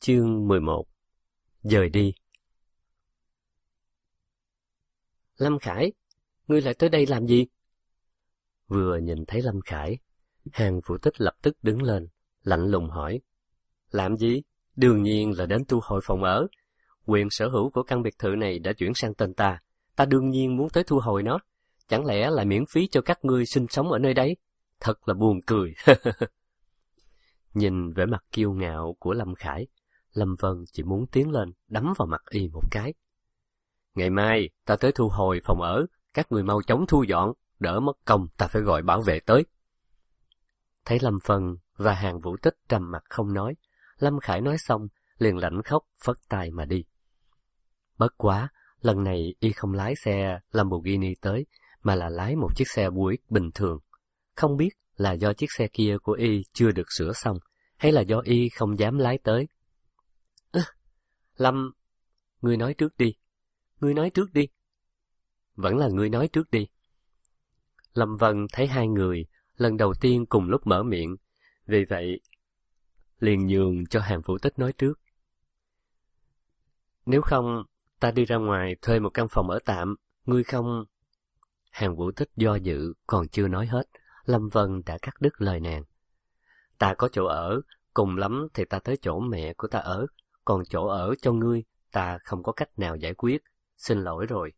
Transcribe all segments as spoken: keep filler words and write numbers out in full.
Chương mười một. Dời đi. Lâm Khải, ngươi lại tới đây làm gì? Vừa nhìn thấy Lâm Khải, Hàn Vũ Tích lập tức đứng lên, lạnh lùng hỏi. Làm gì? Đương nhiên là đến thu hồi phòng ở. Quyền sở hữu của căn biệt thự này đã chuyển sang tên ta. Ta đương nhiên muốn tới thu hồi nó. Chẳng lẽ lại miễn phí cho các ngươi sinh sống ở nơi đấy? Thật là buồn cười. Nhìn vẻ mặt kiêu ngạo của Lâm Khải, Lâm Vân chỉ muốn tiến lên đấm vào mặt y một cái. Ngày mai ta tới thu hồi phòng ở, các người mau chóng thu dọn, đỡ mất công ta phải gọi bảo vệ tới. Thấy Lâm Vân và Hàn Vũ Tích trầm mặt không nói, Lâm Khải nói xong liền lạnh khóc phất tay mà đi. Bất quá, lần này y không lái xe Lamborghini tới, mà là lái một chiếc xe Buick bình thường. Không biết là do chiếc xe kia của y chưa được sửa xong, hay là do y không dám lái tới. À, Lâm, ngươi nói trước đi. Ngươi nói trước đi. Vẫn là ngươi nói trước đi. Lâm Vân thấy hai người lần đầu tiên cùng lúc mở miệng, vì vậy liền nhường cho Hàn Vũ Tích nói trước. Nếu không, ta đi ra ngoài thuê một căn phòng ở tạm, ngươi không... Hàn Vũ Tích do dự, còn chưa nói hết, Lâm Vân đã cắt đứt lời nàng. Ta có chỗ ở, cùng lắm thì ta tới chỗ mẹ của ta ở, còn chỗ ở cho ngươi, ta không có cách nào giải quyết, xin lỗi rồi.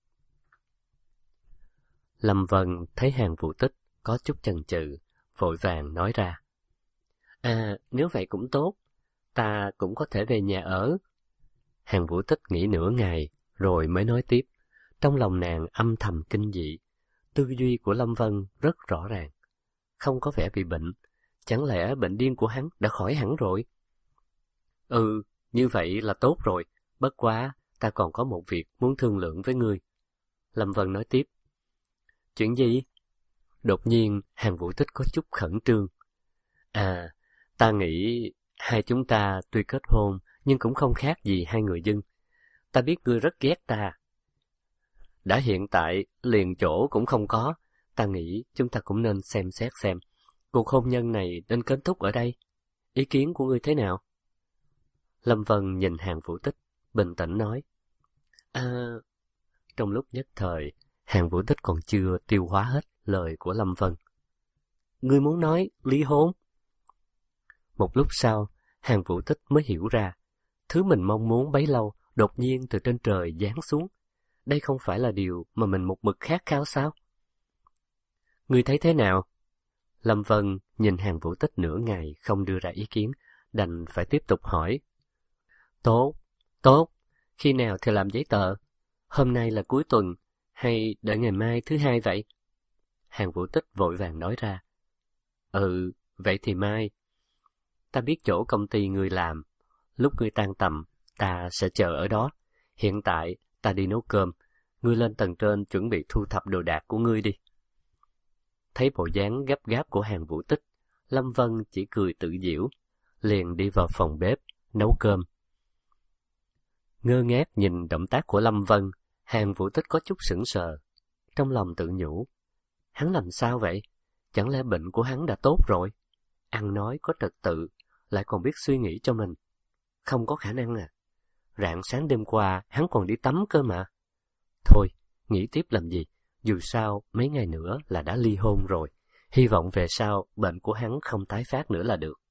Lâm Vân thấy Hàn Vũ Tích có chút chần chừ, vội vàng nói ra. À, nếu vậy cũng tốt, ta cũng có thể về nhà ở. Hàn Vũ Tích nghĩ nửa ngày, rồi mới nói tiếp. Trong lòng nàng âm thầm kinh dị, tư duy của Lâm Vân rất rõ ràng. Không có vẻ bị bệnh, chẳng lẽ bệnh điên của hắn đã khỏi hẳn rồi? Ừ, như vậy là tốt rồi, bất quá ta còn có một việc muốn thương lượng với ngươi. Lâm Vân nói tiếp. Chuyện gì? Đột nhiên Hàn Vũ Tích có chút khẩn trương. À, ta nghĩ hai chúng ta tuy kết hôn nhưng cũng không khác gì hai người dân. Ta biết ngươi rất ghét ta. Đã hiện tại liền chỗ cũng không có, ta nghĩ chúng ta cũng nên xem xét xem cuộc hôn nhân này nên kết thúc ở đây. Ý kiến của ngươi thế nào? Lâm Vân nhìn Hàn Vũ Tích, bình tĩnh nói. À, trong lúc nhất thời, Hàn Vũ Tích còn chưa tiêu hóa hết lời của Lâm Vân. Ngươi muốn nói ly hôn? Một lúc sau, Hàn Vũ Tích mới hiểu ra, thứ mình mong muốn bấy lâu đột nhiên từ trên trời giáng xuống. Đây không phải là điều mà mình một mực khát khao sao? Ngươi thấy thế nào? Lâm Vân nhìn Hàn Vũ Tích nửa ngày không đưa ra ý kiến, đành phải tiếp tục hỏi. Tốt, tốt, khi nào thì làm giấy tờ? Hôm nay là cuối tuần, hay đợi ngày mai thứ hai vậy? Hàn Vũ Tích vội vàng nói ra. Ừ, vậy thì mai. Ta biết chỗ công ty ngươi làm, lúc ngươi tan tầm, ta sẽ chờ ở đó. Hiện tại, ta đi nấu cơm, ngươi lên tầng trên chuẩn bị thu thập đồ đạc của ngươi đi. Thấy bộ dáng gấp gáp của Hàn Vũ Tích, Lâm Vân chỉ cười tự giễu, liền đi vào phòng bếp, nấu cơm. Ngơ ngác nhìn động tác của Lâm Vân, Hàn Vũ Tích có chút sững sờ. Trong lòng tự nhủ, hắn làm sao vậy? Chẳng lẽ bệnh của hắn đã tốt rồi? Ăn nói có trật tự, lại còn biết suy nghĩ cho mình. Không có khả năng à? Rạng sáng đêm qua, hắn còn đi tắm cơ mà. Thôi, nghĩ tiếp làm gì? Dù sao, mấy ngày nữa là đã ly hôn rồi. Hy vọng về sau, bệnh của hắn không tái phát nữa là được.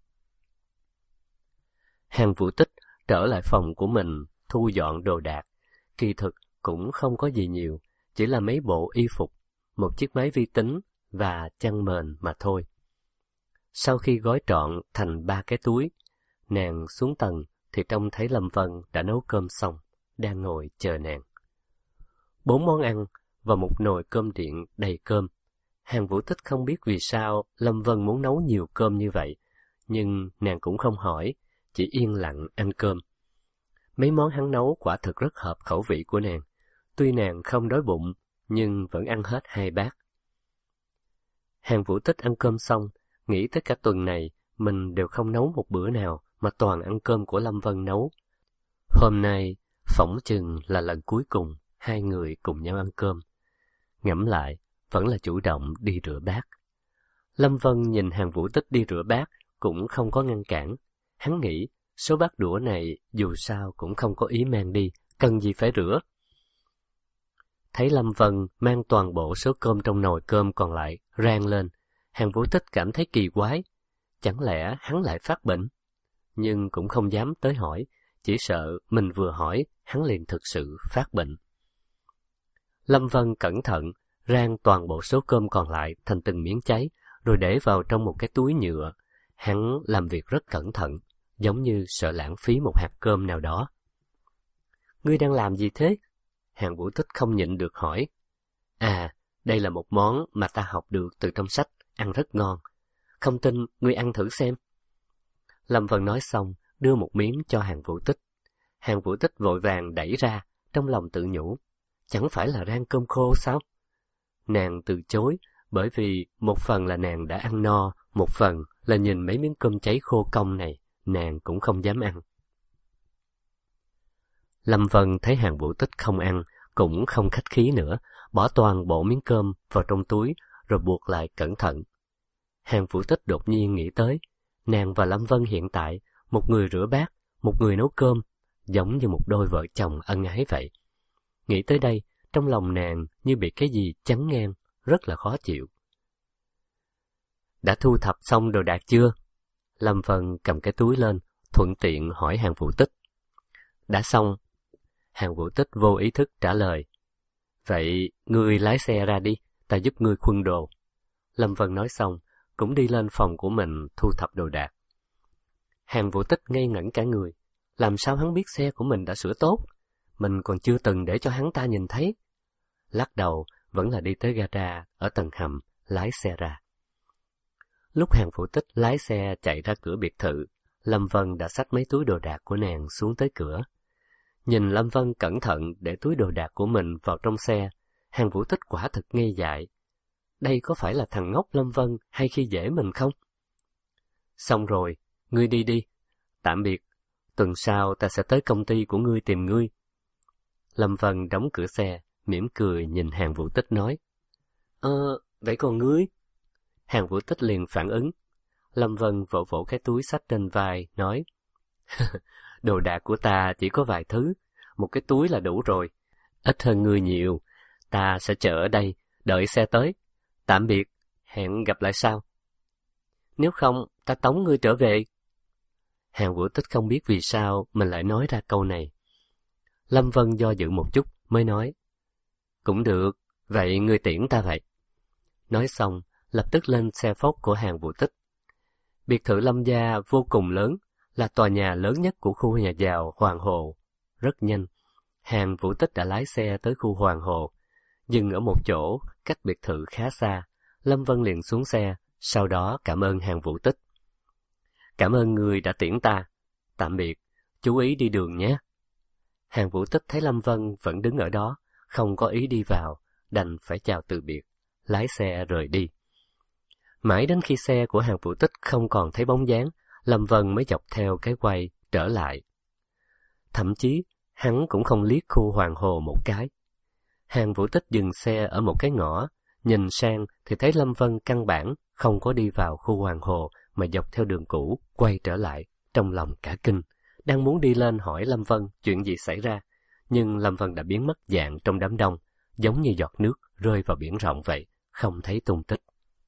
Hàn Vũ Tích trở lại phòng của mình, thu dọn đồ đạc. Kỳ thực cũng không có gì nhiều, chỉ là mấy bộ y phục, một chiếc máy vi tính và chăn mền mà thôi. Sau khi gói trọn thành ba cái túi, nàng xuống tầng thì trông thấy Lâm Vân đã nấu cơm xong, đang ngồi chờ nàng. Bốn món ăn và một nồi cơm điện đầy cơm. Hàn Vũ Tích không biết vì sao Lâm Vân muốn nấu nhiều cơm như vậy, nhưng nàng cũng không hỏi, chỉ yên lặng ăn cơm. Mấy món hắn nấu quả thực rất hợp khẩu vị của nàng. Tuy nàng không đói bụng, nhưng vẫn ăn hết hai bát. Hàn Vũ Tích ăn cơm xong, nghĩ tới cả tuần này mình đều không nấu một bữa nào mà toàn ăn cơm của Lâm Vân nấu. Hôm nay, phỏng chừng là lần cuối cùng hai người cùng nhau ăn cơm. Ngẫm lại, vẫn là chủ động đi rửa bát. Lâm Vân nhìn Hàn Vũ Tích đi rửa bát, cũng không có ngăn cản. Hắn nghĩ, Số bát đũa này dù sao cũng không có ý mang đi, cần gì phải rửa. Thấy Lâm Vân mang toàn bộ số cơm trong nồi cơm còn lại rang lên, Hàn Vũ Tích cảm thấy kỳ quái. Chẳng lẽ hắn lại phát bệnh? Nhưng cũng không dám tới hỏi, chỉ sợ mình vừa hỏi, hắn liền thực sự phát bệnh. Lâm Vân cẩn thận, rang toàn bộ số cơm còn lại thành từng miếng cháy, rồi để vào trong một cái túi nhựa. Hắn làm việc rất cẩn thận, giống như sợ lãng phí một hạt cơm nào đó. Ngươi đang làm gì thế? Hàn Vũ Tích không nhịn được hỏi. À, đây là một món mà ta học được từ trong sách, ăn rất ngon. Không tin, ngươi ăn thử xem. Lâm Vân nói xong, đưa một miếng cho Hàn Vũ Tích. Hàn Vũ Tích vội vàng đẩy ra, trong lòng tự nhủ. Chẳng phải là rang cơm khô sao? Nàng từ chối, bởi vì một phần là nàng đã ăn no, một phần là nhìn mấy miếng cơm cháy khô cong này, nàng cũng không dám ăn. Lâm Vân thấy Hàn Vũ Tích không ăn, cũng không khách khí nữa, bỏ toàn bộ miếng cơm vào trong túi, rồi buộc lại cẩn thận. Hàn Vũ Tích đột nhiên nghĩ tới, nàng và Lâm Vân hiện tại, một người rửa bát, một người nấu cơm, giống như một đôi vợ chồng ân ái vậy. Nghĩ tới đây, trong lòng nàng như bị cái gì chắn ngang, rất là khó chịu. Đã thu thập xong đồ đạc chưa? Lâm Vân cầm cái túi lên, thuận tiện hỏi Hàn Vũ Tích. Đã xong. Hàn Vũ Tích vô ý thức trả lời. Vậy ngươi lái xe ra đi, ta giúp ngươi khuân đồ. Lâm Vân nói xong, cũng đi lên phòng của mình thu thập đồ đạc. Hàn Vũ Tích ngây ngẩn cả người. Làm sao hắn biết xe của mình đã sửa tốt? Mình còn chưa từng để cho hắn ta nhìn thấy. Lắc đầu, vẫn là đi tới gara ở tầng hầm, lái xe ra. Lúc Hàn Vũ Tích lái xe chạy ra cửa biệt thự, Lâm Vân đã xách mấy túi đồ đạc của nàng xuống tới cửa. Nhìn Lâm Vân cẩn thận để túi đồ đạc của mình vào trong xe, Hàn Vũ Tích quả thực ngây dại. Đây có phải là thằng ngốc Lâm Vân hay khi dễ mình không? Xong rồi, ngươi đi đi. Tạm biệt, tuần sau ta sẽ tới công ty của ngươi tìm ngươi. Lâm Vân đóng cửa xe, mỉm cười nhìn Hàn Vũ Tích nói. Ờ, vậy còn ngươi? Hàn Vũ Tích liền phản ứng. Lâm Vân vỗ vỗ cái túi xách trên vai, nói. Đồ đạc của ta chỉ có vài thứ, một cái túi là đủ rồi. Ít hơn ngươi nhiều, ta sẽ chờ ở đây, đợi xe tới. Tạm biệt, hẹn gặp lại sau. Nếu không, ta tống ngươi trở về. Hàn Vũ Tích không biết vì sao mình lại nói ra câu này. Lâm Vân do dự một chút mới nói. Cũng được, vậy ngươi tiễn ta vậy. Nói xong, lập tức lên xe phốc của Hàn Vũ Tích. Biệt thự Lâm gia vô cùng lớn, là tòa nhà lớn nhất của khu nhà giàu Hoàng Hồ. Rất nhanh, Hàn Vũ Tích đã lái xe tới khu Hoàng Hồ. Dừng ở một chỗ, cách biệt thự khá xa, Lâm Vân liền xuống xe, sau đó cảm ơn Hàn Vũ Tích. Cảm ơn người đã tiễn ta. Tạm biệt, chú ý đi đường nhé. Hàn Vũ Tích thấy Lâm Vân vẫn đứng ở đó, không có ý đi vào, đành phải chào từ biệt, lái xe rời đi. Mãi đến khi xe của Hàn Vũ Tích không còn thấy bóng dáng, Lâm Vân mới dọc theo cái quay trở lại. Thậm chí, hắn cũng không liếc khu Hoàng Hồ một cái. Hàn Vũ Tích dừng xe ở một cái ngõ, nhìn sang thì thấy Lâm Vân căn bản không có đi vào khu Hoàng Hồ mà dọc theo đường cũ quay trở lại, trong lòng cả kinh, đang muốn đi lên hỏi Lâm Vân chuyện gì xảy ra, nhưng Lâm Vân đã biến mất dạng trong đám đông, giống như giọt nước rơi vào biển rộng vậy, không thấy tung tích.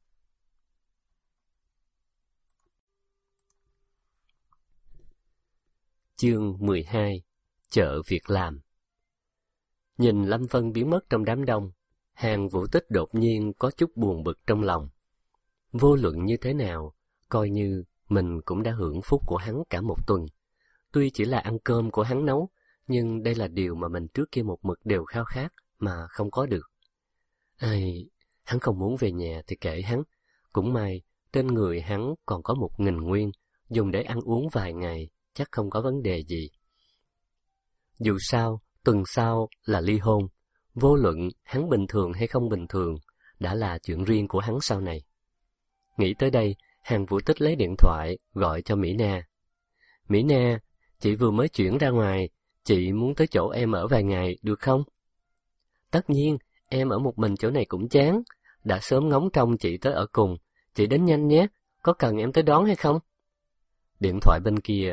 Chương mười hai. Chợ việc làm. Nhìn Lâm Vân biến mất trong đám đông, Hàn Vũ Tích đột nhiên có chút buồn bực trong lòng. Vô luận như thế nào, coi như mình cũng đã hưởng phúc của hắn cả một tuần. Tuy chỉ là ăn cơm của hắn nấu, nhưng đây là điều mà mình trước kia một mực đều khao khát mà không có được. Ai, hắn không muốn về nhà thì kệ hắn. Cũng may, trên người hắn còn có một nghìn nguyên, dùng để ăn uống vài ngày, chắc không có vấn đề gì. Dù sao, tuần sau là ly hôn, vô luận hắn bình thường hay không bình thường, đã là chuyện riêng của hắn sau này. Nghĩ tới đây, Hàn Vũ Tích lấy điện thoại gọi cho Mỹ Na. Mỹ Na, chị vừa mới chuyển ra ngoài, chị muốn tới chỗ em ở vài ngày, được không? Tất nhiên, em ở một mình chỗ này cũng chán, đã sớm ngóng trông chị tới ở cùng, chị đến nhanh nhé, có cần em tới đón hay không? Điện thoại bên kia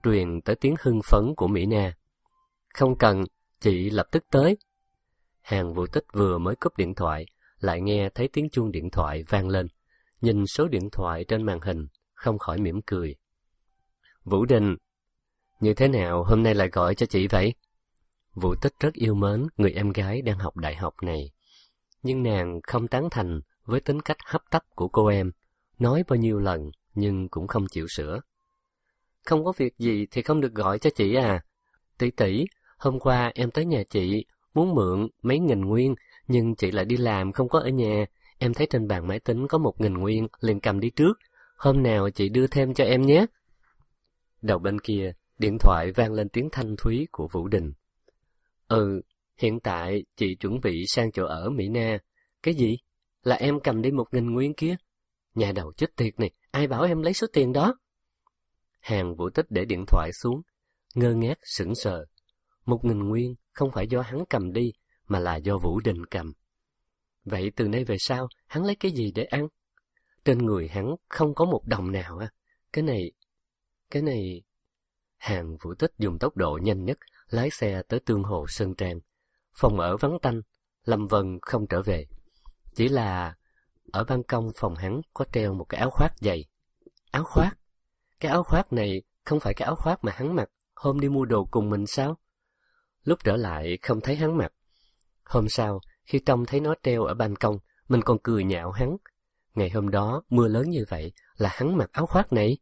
truyền tới tiếng hưng phấn của Mỹ Na. Không cần, chị lập tức tới. Hàn Vũ Tích vừa mới cúp điện thoại, lại nghe thấy tiếng chuông điện thoại vang lên. Nhìn số điện thoại trên màn hình, không khỏi mỉm cười. Vũ Đình, như thế nào hôm nay lại gọi cho chị vậy? Vũ Tích rất yêu mến người em gái đang học đại học này. Nhưng nàng không tán thành với tính cách hấp tấp của cô em, nói bao nhiêu lần nhưng cũng không chịu sửa. Không có việc gì thì không được gọi cho chị à. Tỷ tỷ, hôm qua em tới nhà chị, muốn mượn mấy nghìn nguyên, nhưng chị lại đi làm không có ở nhà. Em thấy trên bàn máy tính có một nghìn nguyên, liền cầm đi trước. Hôm nào chị đưa thêm cho em nhé. Đầu bên kia, điện thoại vang lên tiếng thanh thúy của Vũ Đình. Ừ, hiện tại chị chuẩn bị sang chỗ ở Mỹ Na. Cái gì? Là em cầm đi một nghìn nguyên kia? Nhà đầu chết tiệt này, ai bảo em lấy số tiền đó? Hàn Vũ Tích để điện thoại xuống, ngơ ngác sững sờ. Một nghìn nguyên không phải do hắn cầm đi, mà là do Vũ Đình cầm. Vậy từ nay về sau, hắn lấy cái gì để ăn? Trên người hắn không có một đồng nào à? Cái này... Cái này... Hàn Vũ Tích dùng tốc độ nhanh nhất, lái xe tới Tương Hồ Sơn Trang. Phòng ở vắng tanh, Lâm Vân không trở về. Chỉ là ở ban công phòng hắn có treo một cái áo khoác dày. Áo khoác? Cái áo khoác này không phải cái áo khoác mà hắn mặc hôm đi mua đồ cùng mình sao? Lúc trở lại không thấy hắn mặc. Hôm sau, khi trông thấy nó treo ở ban công, mình còn cười nhạo hắn. Ngày hôm đó, mưa lớn như vậy, là hắn mặc áo khoác này.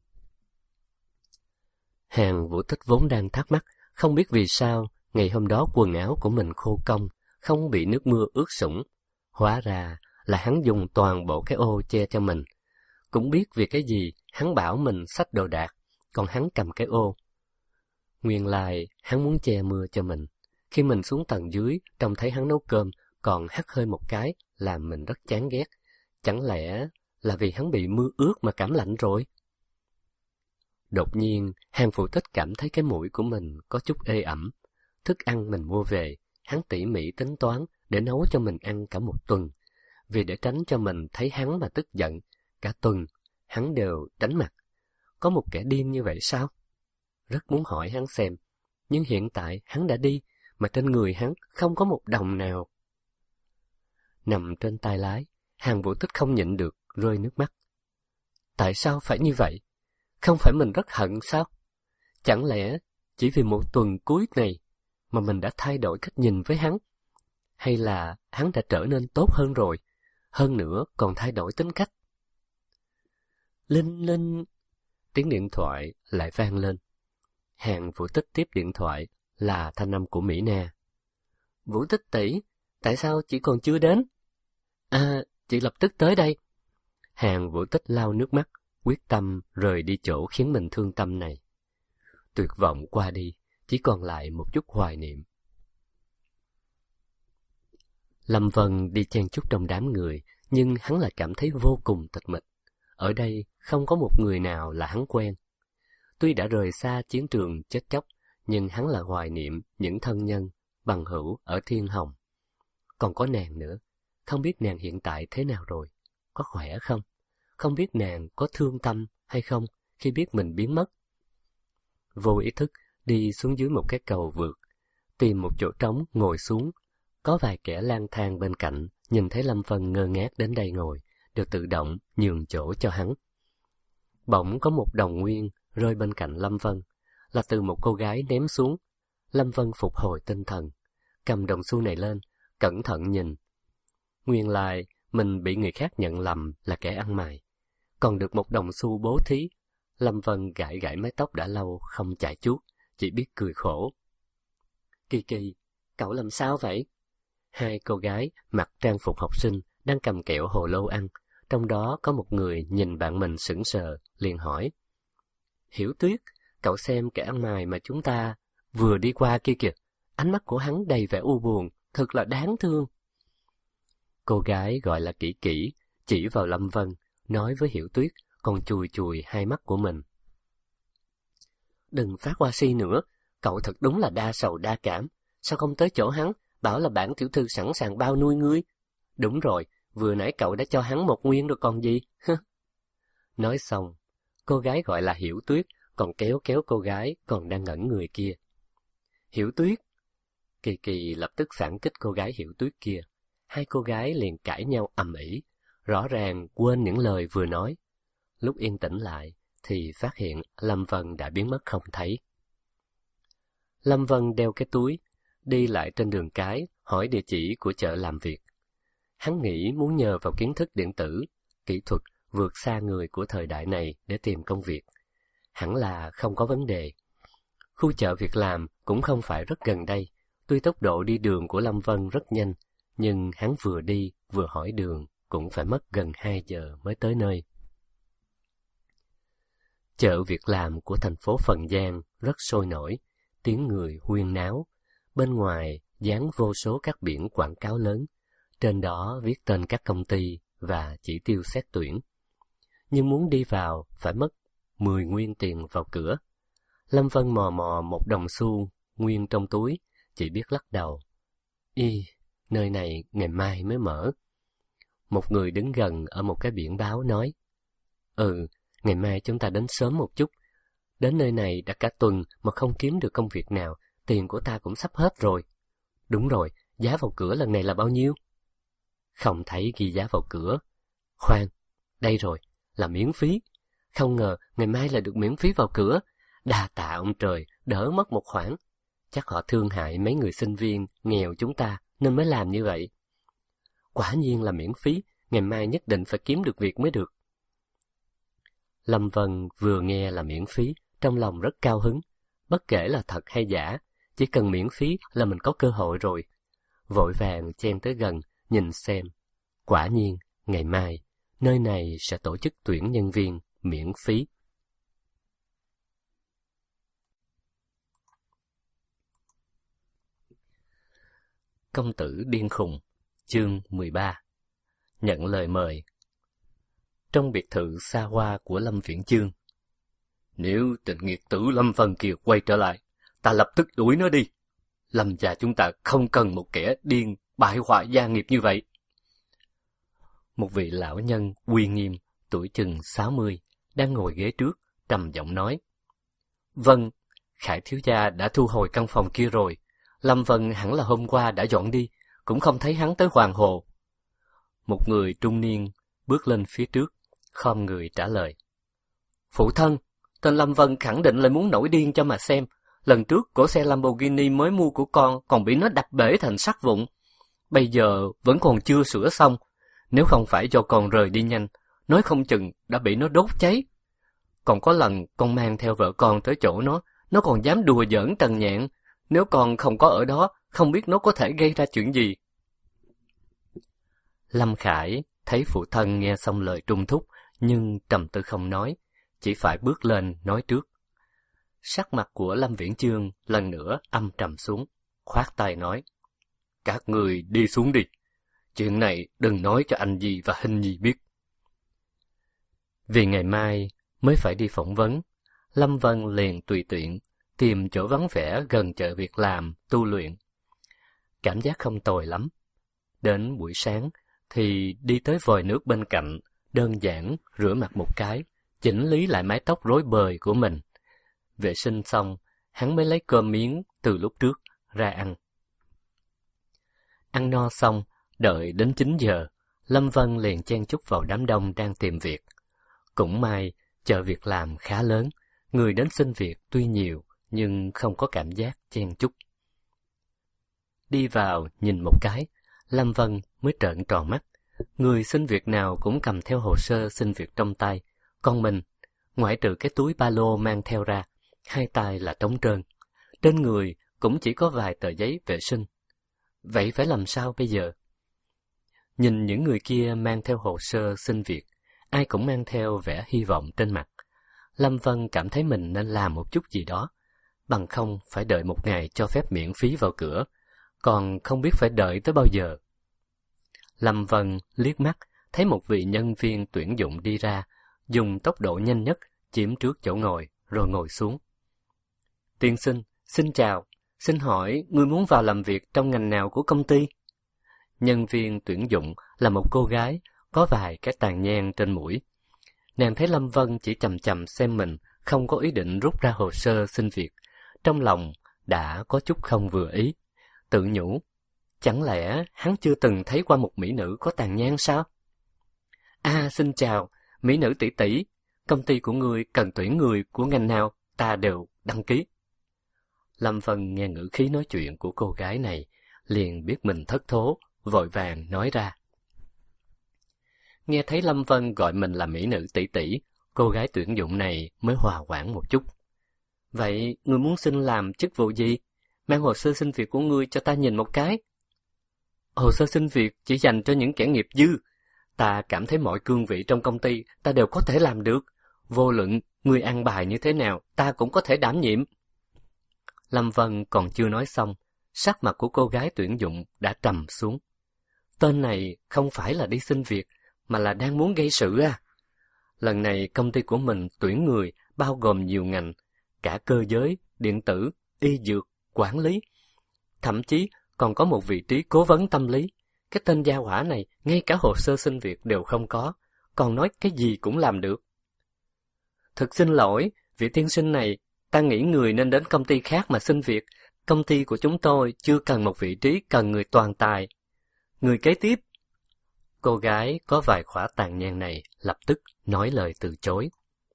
Hàn Vũ Tích vốn đang thắc mắc, không biết vì sao ngày hôm đó quần áo của mình khô cong, không bị nước mưa ướt sũng. Hóa ra là hắn dùng toàn bộ cái ô che cho mình. Cũng biết vì cái gì hắn bảo mình xách đồ đạc, còn hắn cầm cái ô. Nguyên lai hắn muốn che mưa cho mình. Khi mình xuống tầng dưới, trông thấy hắn nấu cơm, còn hắt hơi một cái, làm mình rất chán ghét. Chẳng lẽ là vì hắn bị mưa ướt mà cảm lạnh rồi? Đột nhiên, Hàn Vũ Tích cảm thấy cái mũi của mình có chút ê ẩm. Thức ăn mình mua về, hắn tỉ mỉ tính toán để nấu cho mình ăn cả một tuần. Vì để tránh cho mình thấy hắn mà tức giận, cả tuần hắn đều tránh mặt. Có một kẻ điên như vậy sao? Rất muốn hỏi hắn xem, nhưng hiện tại hắn đã đi, mà trên người hắn không có một đồng nào. Nằm trên tay lái, Hàn Vũ Tích không nhịn được, rơi nước mắt. Tại sao phải như vậy? Không phải mình rất hận sao? Chẳng lẽ chỉ vì một tuần cuối này mà mình đã thay đổi cách nhìn với hắn? Hay là hắn đã trở nên tốt hơn rồi, hơn nữa còn thay đổi tính cách? Linh linh, tiếng điện thoại lại vang lên. Hàn Vũ Tích tiếp điện thoại, là thanh âm của Mỹ Na. Vũ Tích tỷ, tại sao chị còn chưa đến? À, chị lập tức tới đây. Hàn Vũ Tích lau nước mắt, quyết tâm rời đi chỗ khiến mình thương tâm này. Tuyệt vọng qua đi, chỉ còn lại một chút hoài niệm. Lâm Vân đi chen chúc trong đám người, nhưng hắn lại cảm thấy vô cùng tịch mịch. Ở đây không có một người nào là hắn quen. Tuy đã rời xa chiến trường chết chóc, nhưng hắn là hoài niệm những thân nhân, bằng hữu ở Thiên Hồng. Còn có nàng nữa, không biết nàng hiện tại thế nào rồi, có khỏe không? Không biết nàng có thương tâm hay không khi biết mình biến mất. Vô ý thức đi xuống dưới một cái cầu vượt, tìm một chỗ trống ngồi xuống. Có vài kẻ lang thang bên cạnh, nhìn thấy Lâm Vân ngơ ngác đến đây ngồi, đều tự động nhường chỗ cho hắn. Bỗng có một đồng nguyên rơi bên cạnh Lâm Vân, là từ một cô gái ném xuống. Lâm Vân phục hồi tinh thần, cầm đồng xu này lên, cẩn thận nhìn. Nguyên lai mình bị người khác nhận lầm là kẻ ăn mày, còn được một đồng xu bố thí. Lâm Vân gãi gãi mái tóc đã lâu không chải chuốt, chỉ biết cười khổ. Kỳ Kỳ, cậu làm sao vậy? Hai cô gái mặc trang phục học sinh đang cầm kẹo hồ lô ăn, trong đó có một người nhìn bạn mình sững sờ, liền hỏi. Hiểu Tuyết, cậu xem kẻ ăn mày mà chúng ta vừa đi qua kia kìa, ánh mắt của hắn đầy vẻ u buồn, thật là đáng thương. Cô gái gọi là Kỷ Kỷ, chỉ vào Lâm Vân, nói với Hiểu Tuyết, còn chùi chùi hai mắt của mình. Đừng phát hoa si nữa, cậu thật đúng là đa sầu đa cảm, sao không tới chỗ hắn, bảo là bản tiểu thư sẵn sàng bao nuôi ngươi. Đúng rồi, vừa nãy cậu đã cho hắn một nguyên rồi còn gì. Nói xong, cô gái gọi là Hiểu Tuyết còn kéo kéo cô gái còn đang ngẩn người kia. Hiểu Tuyết! Kỳ Kỳ lập tức phản kích cô gái Hiểu Tuyết kia. Hai cô gái liền cãi nhau ầm ĩ, rõ ràng quên những lời vừa nói. Lúc yên tĩnh lại thì phát hiện Lâm Vân đã biến mất không thấy. Lâm Vân đeo cái túi, đi lại trên đường cái, hỏi địa chỉ của chợ làm việc. Hắn nghĩ muốn nhờ vào kiến thức điện tử, kỹ thuật vượt xa người của thời đại này để tìm công việc. Hẳn là không có vấn đề. Khu chợ việc làm cũng không phải rất gần đây, tuy tốc độ đi đường của Lâm Vân rất nhanh, nhưng hắn vừa đi vừa hỏi đường cũng phải mất gần hai giờ mới tới nơi. Chợ việc làm của thành phố Phần Giang rất sôi nổi, tiếng người huyên náo. Bên ngoài dán vô số các biển quảng cáo lớn, trên đó viết tên các công ty và chỉ tiêu xét tuyển. Nhưng muốn đi vào phải mất mười nguyên tiền vào cửa. Lâm Vân mò mò một đồng xu nguyên trong túi, chỉ biết lắc đầu. Y, nơi này ngày mai mới mở. Một người đứng gần ở một cái biển báo nói, Ừ, ngày mai chúng ta đến sớm một chút. Đến nơi này đã cả tuần mà không kiếm được công việc nào, tiền của ta cũng sắp hết rồi. Đúng rồi, giá vào cửa lần này là bao nhiêu? Không thấy ghi giá vào cửa. Khoan, đây rồi, là miễn phí. Không ngờ ngày mai là được miễn phí vào cửa. Đa tạ ông trời, đỡ mất một khoản. Chắc họ thương hại mấy người sinh viên nghèo chúng ta nên mới làm như vậy. Quả nhiên là miễn phí, ngày mai nhất định phải kiếm được việc mới được. Lâm Vân vừa nghe là miễn phí, trong lòng rất cao hứng. Bất kể là thật hay giả, chỉ cần miễn phí là mình có cơ hội rồi. Vội vàng chen tới gần, nhìn xem. Quả nhiên, ngày mai, nơi này sẽ tổ chức tuyển nhân viên miễn phí. Công tử điên khùng, chương mười ba. Nhận lời mời. Trong biệt thự xa hoa của Lâm Viễn Chương. Nếu tình nghiệt tử Lâm Vân kia quay trở lại, ta lập tức đuổi nó đi. Lâm gia chúng ta không cần một kẻ điên bại hoại gia nghiệp như vậy. Một vị lão nhân uy nghiêm, tuổi chừng sáu mươi, đang ngồi ghế trước, trầm giọng nói. Vâng, Khải thiếu gia đã thu hồi căn phòng kia rồi. Lâm Vân hẳn là hôm qua đã dọn đi, cũng không thấy hắn tới Hoàng Hồ. Một người trung niên bước lên phía trước, khom người trả lời. Phụ thân, tên Lâm Vân khẳng định lại muốn nổi điên cho mà xem. Lần trước cổ xe Lamborghini mới mua của con còn bị nó đập bể thành sắt vụn. Bây giờ vẫn còn chưa sửa xong. Nếu không phải do con rời đi nhanh, nói không chừng đã bị nó đốt cháy. Còn có lần con mang theo vợ con tới chỗ nó, nó còn dám đùa giỡn Trần Nhạn. Nếu con không có ở đó, không biết nó có thể gây ra chuyện gì. Lâm Khải thấy phụ thân nghe xong lời trung thúc, nhưng trầm tư không nói, chỉ phải bước lên nói trước. Sắc mặt của Lâm Viễn Chương lần nữa âm trầm xuống, khoát tay nói. Các người đi xuống đi, chuyện này đừng nói cho anh Di và Hình Nhi biết. Vì ngày mai mới phải đi phỏng vấn, Lâm Vân liền tùy tiện tìm chỗ vắng vẻ gần chợ việc làm, tu luyện. Cảm giác không tồi lắm. Đến buổi sáng thì đi tới vòi nước bên cạnh, đơn giản rửa mặt một cái, chỉnh lý lại mái tóc rối bời của mình. Vệ sinh xong, hắn mới lấy cơm miếng từ lúc trước ra ăn. Ăn no xong, đợi đến chín giờ, Lâm Vân liền chen chúc vào đám đông đang tìm việc. Cũng may, chợ việc làm khá lớn, người đến xin việc tuy nhiều, nhưng không có cảm giác chen chúc. Đi vào nhìn một cái, Lâm Vân mới trợn tròn mắt. Người xin việc nào cũng cầm theo hồ sơ xin việc trong tay, còn mình, ngoại trừ cái túi ba lô mang theo ra, hai tay là trống trơn. Trên người cũng chỉ có vài tờ giấy vệ sinh. Vậy phải làm sao bây giờ? Nhìn những người kia mang theo hồ sơ xin việc, ai cũng mang theo vẻ hy vọng trên mặt. Lâm Vân cảm thấy mình nên làm một chút gì đó, bằng không phải đợi một ngày cho phép miễn phí vào cửa, còn không biết phải đợi tới bao giờ. Lâm Vân liếc mắt, thấy một vị nhân viên tuyển dụng đi ra, dùng tốc độ nhanh nhất chiếm trước chỗ ngồi, rồi ngồi xuống. Tiên sinh, xin chào, xin hỏi ngươi muốn vào làm việc trong ngành nào của công ty? Nhân viên tuyển dụng là một cô gái, có vài cái tàn nhang trên mũi. Nàng thấy Lâm Vân chỉ chằm chằm xem mình, không có ý định rút ra hồ sơ xin việc, trong lòng đã có chút không vừa ý, tự nhủ, chẳng lẽ hắn chưa từng thấy qua một mỹ nữ có tàn nhang sao? À, xin chào, mỹ nữ tỷ tỷ, công ty của ngươi cần tuyển người của ngành nào, ta đều đăng ký. Lâm Vân nghe ngữ khí nói chuyện của cô gái này, liền biết mình thất thố, vội vàng nói ra. Nghe thấy Lâm Vân gọi mình là mỹ nữ tỷ tỷ, cô gái tuyển dụng này mới hòa hoãn một chút. Vậy, ngươi muốn xin làm chức vụ gì? Mang hồ sơ xin việc của ngươi cho ta nhìn một cái. Hồ sơ xin việc chỉ dành cho những kẻ nghiệp dư. Ta cảm thấy mọi cương vị trong công ty ta đều có thể làm được. Vô luận ngươi ăn bài như thế nào, ta cũng có thể đảm nhiệm. Lâm Vân còn chưa nói xong, sắc mặt của cô gái tuyển dụng đã trầm xuống. Tên này không phải là đi xin việc, mà là đang muốn gây sự à? Lần này công ty của mình tuyển người bao gồm nhiều ngành, cả cơ giới, điện tử, y dược, quản lý. Thậm chí còn có một vị trí cố vấn tâm lý. Cái tên gia hỏa này ngay cả hồ sơ xin việc đều không có, còn nói cái gì cũng làm được. Thực xin lỗi, vị tiên sinh này, ta nghĩ người nên đến công ty khác mà xin việc. Công ty của chúng tôi chưa cần một vị trí cần người toàn tài. Người kế tiếp. Cô gái có vài khỏa tàn nhang này lập tức nói lời từ chối.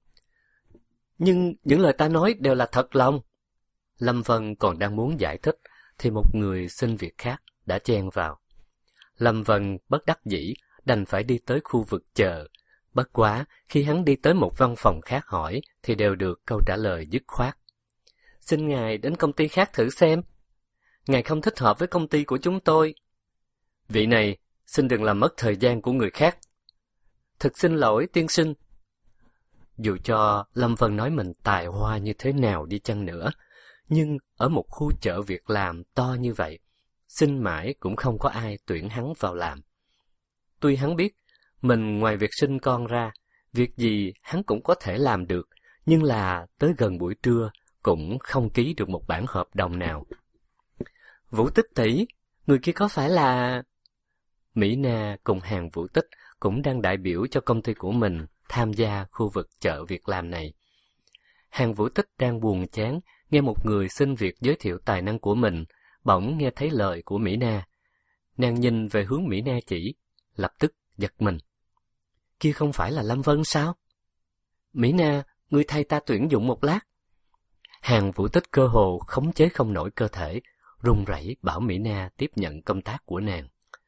Nhưng những lời ta nói đều là thật lòng. Lâm Vân còn đang muốn giải thích, thì một người xin việc khác đã chen vào. Lâm Vân bất đắc dĩ, đành phải đi tới khu vực chờ. Bất quá, khi hắn đi tới một văn phòng khác hỏi, thì đều được câu trả lời dứt khoát. Xin ngài đến công ty khác thử xem. Ngài không thích hợp với công ty của chúng tôi. Vị này, xin đừng làm mất thời gian của người khác. Thực xin lỗi, tiên sinh. Dù cho Lâm Vân nói mình tài hoa như thế nào đi chăng nữa, nhưng ở một khu chợ việc làm to như vậy, xin mãi cũng không có ai tuyển hắn vào làm. Tuy hắn biết, mình ngoài việc sinh con ra, việc gì hắn cũng có thể làm được, nhưng là tới gần buổi trưa cũng không ký được một bản hợp đồng nào. Vũ Tích tỷ, người kia có phải là... Mỹ Na cùng Hàn Vũ Tích cũng đang đại biểu cho công ty của mình tham gia khu vực chợ việc làm này. Hàn Vũ Tích đang buồn chán, nghe một người xin việc giới thiệu tài năng của mình, bỗng nghe thấy lời của Mỹ Na. Nàng nhìn về hướng Mỹ Na chỉ, lập tức giật mình. Kia không phải là Lâm Vân sao? Mỹ Na, ngươi thay ta tuyển dụng một lát. Hàn Vũ Tích cơ hồ khống chế không nổi cơ thể, run rẩy bảo Mỹ Na tiếp nhận công tác của nàng.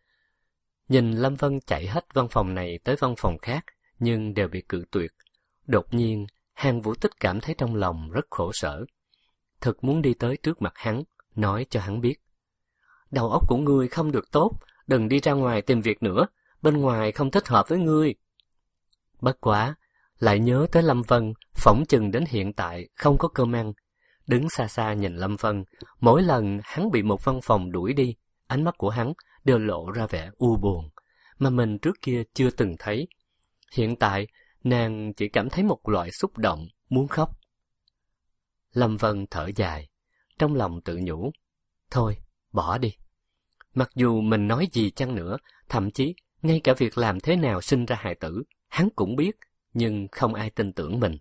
Nhìn Lâm Vân chạy hết văn phòng này tới văn phòng khác, nhưng đều bị cự tuyệt. Đột nhiên, Hàn Vũ Tích cảm thấy trong lòng rất khổ sở. Thực muốn đi tới trước mặt hắn, nói cho hắn biết. Đầu óc của ngươi không được tốt, đừng đi ra ngoài tìm việc nữa, bên ngoài không thích hợp với ngươi. Bất quá, lại nhớ tới Lâm Vân, phỏng chừng đến hiện tại không có cơm ăn. Đứng xa xa nhìn Lâm Vân, mỗi lần hắn bị một văn phòng đuổi đi, ánh mắt của hắn đều lộ ra vẻ u buồn, mà mình trước kia chưa từng thấy. Hiện tại, nàng chỉ cảm thấy một loại xúc động, muốn khóc. Lâm Vân thở dài, trong lòng tự nhủ, thôi, bỏ đi. Mặc dù mình nói gì chăng nữa, thậm chí ngay cả việc làm thế nào sinh ra hài tử, hắn cũng biết, nhưng không ai tin tưởng mình.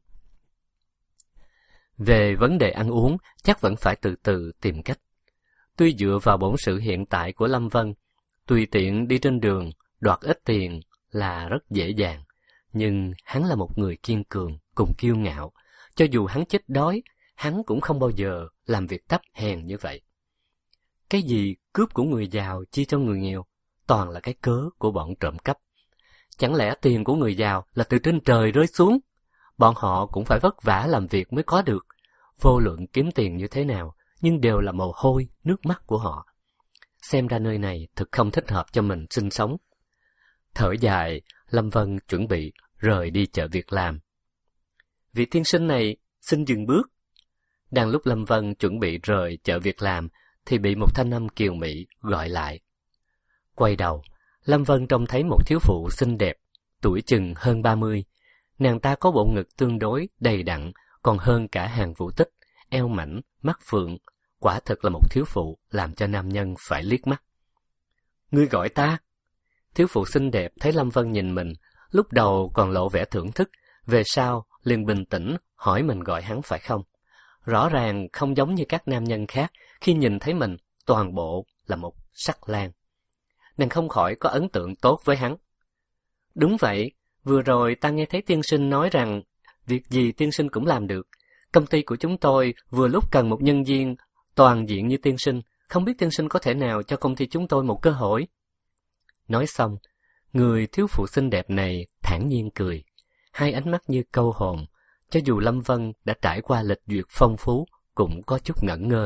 Về vấn đề ăn uống, chắc vẫn phải từ từ tìm cách. Tuy dựa vào bổn sự hiện tại của Lâm Vân, tùy tiện đi trên đường, đoạt ít tiền là rất dễ dàng. Nhưng hắn là một người kiên cường, cùng kiêu ngạo. Cho dù hắn chết đói, hắn cũng không bao giờ làm việc thấp hèn như vậy. Cái gì cướp của người giàu chia cho người nghèo, toàn là cái cớ của bọn trộm cắp. Chẳng lẽ tiền của người giàu là từ trên trời rơi xuống? Bọn họ cũng phải vất vả làm việc mới có được. Vô luận kiếm tiền như thế nào, nhưng đều là mồ hôi, nước mắt của họ. Xem ra nơi này thực không thích hợp cho mình sinh sống. Thở dài, Lâm Vân chuẩn bị rời đi chợ việc làm. Vị tiên sinh này xin dừng bước. Đang lúc Lâm Vân chuẩn bị rời chợ việc làm, thì bị một thanh âm kiều mỹ gọi lại. Quay đầu, Lâm Vân trông thấy một thiếu phụ xinh đẹp, tuổi chừng hơn ba mươi. Nàng ta có bộ ngực tương đối đầy đặn, còn hơn cả Hàn Vũ Tích, eo mảnh, mắt phượng. Quả thực là một thiếu phụ làm cho nam nhân phải liếc mắt. Ngươi gọi ta? Thiếu phụ xinh đẹp thấy Lâm Vân nhìn mình, lúc đầu còn lộ vẻ thưởng thức, về sau liền bình tĩnh hỏi mình gọi hắn phải không. Rõ ràng không giống như các nam nhân khác khi nhìn thấy mình toàn bộ là một sắc lang. Nàng không khỏi có ấn tượng tốt với hắn. Đúng vậy, vừa rồi ta nghe thấy tiên sinh nói rằng việc gì tiên sinh cũng làm được. Công ty của chúng tôi vừa lúc cần một nhân viên toàn diện như tiên sinh, không biết tiên sinh có thể nào cho công ty chúng tôi một cơ hội. Nói xong, người thiếu phụ xinh đẹp này thản nhiên cười, hai ánh mắt như câu hồn, cho dù Lâm Vân đã trải qua lịch duyệt phong phú cũng có chút ngẩn ngơ.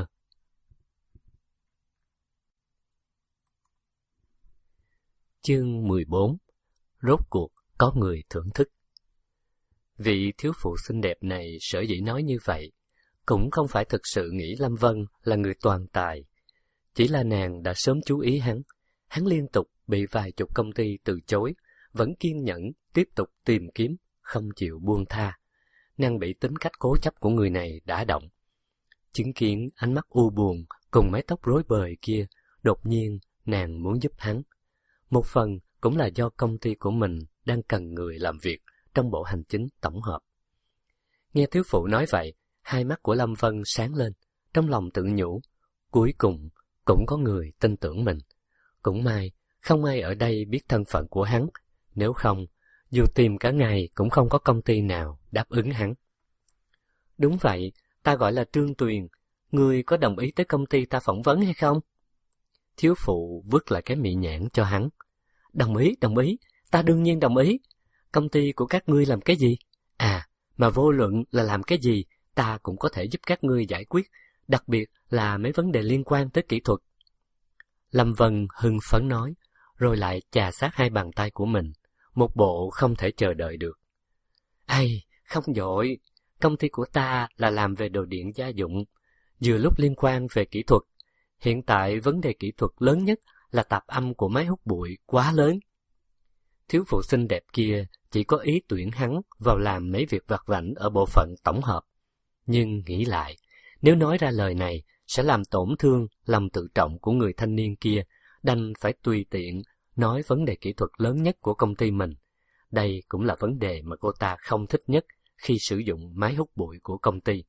Chương mười bốn. Rốt cuộc có người thưởng thức. Vị thiếu phụ xinh đẹp này sở dĩ nói như vậy, cũng không phải thực sự nghĩ Lâm Vân là người toàn tài. Chỉ là nàng đã sớm chú ý hắn, hắn liên tục bị vài chục công ty từ chối, vẫn kiên nhẫn tiếp tục tìm kiếm, không chịu buông tha. Nàng bị tính cách cố chấp của người này đả động. Chứng kiến ánh mắt u buồn cùng mái tóc rối bời kia, đột nhiên nàng muốn giúp hắn. Một phần cũng là do công ty của mình đang cần người làm việc trong bộ hành chính tổng hợp. Nghe thiếu phụ nói vậy, hai mắt của Lâm Vân sáng lên, trong lòng tự nhủ, cuối cùng cũng có người tin tưởng mình. Cũng may, không ai ở đây biết thân phận của hắn, nếu không, dù tìm cả ngày cũng không có công ty nào đáp ứng hắn. Đúng vậy, ta gọi là Trương Tuyền, ngươi có đồng ý tới công ty ta phỏng vấn hay không? Thiếu phụ vứt lại cái mị nhãn cho hắn. Đồng ý, đồng ý, ta đương nhiên đồng ý. Công ty của các ngươi làm cái gì? À, mà vô luận là làm cái gì, ta cũng có thể giúp các ngươi giải quyết, đặc biệt là mấy vấn đề liên quan tới kỹ thuật. Lâm Vân hưng phấn nói, rồi lại chà sát hai bàn tay của mình, một bộ không thể chờ đợi được. Ây, không vội, công ty của ta là làm về đồ điện gia dụng, vừa lúc liên quan về kỹ thuật. Hiện tại vấn đề kỹ thuật lớn nhất là tạp âm của máy hút bụi quá lớn. Thiếu phụ xinh đẹp kia chỉ có ý tuyển hắn vào làm mấy việc vặt vãnh ở bộ phận tổng hợp. Nhưng nghĩ lại, nếu nói ra lời này sẽ làm tổn thương lòng tự trọng của người thanh niên kia, đành phải tùy tiện nói vấn đề kỹ thuật lớn nhất của công ty mình. Đây cũng là vấn đề mà cô ta không thích nhất khi sử dụng máy hút bụi của công ty.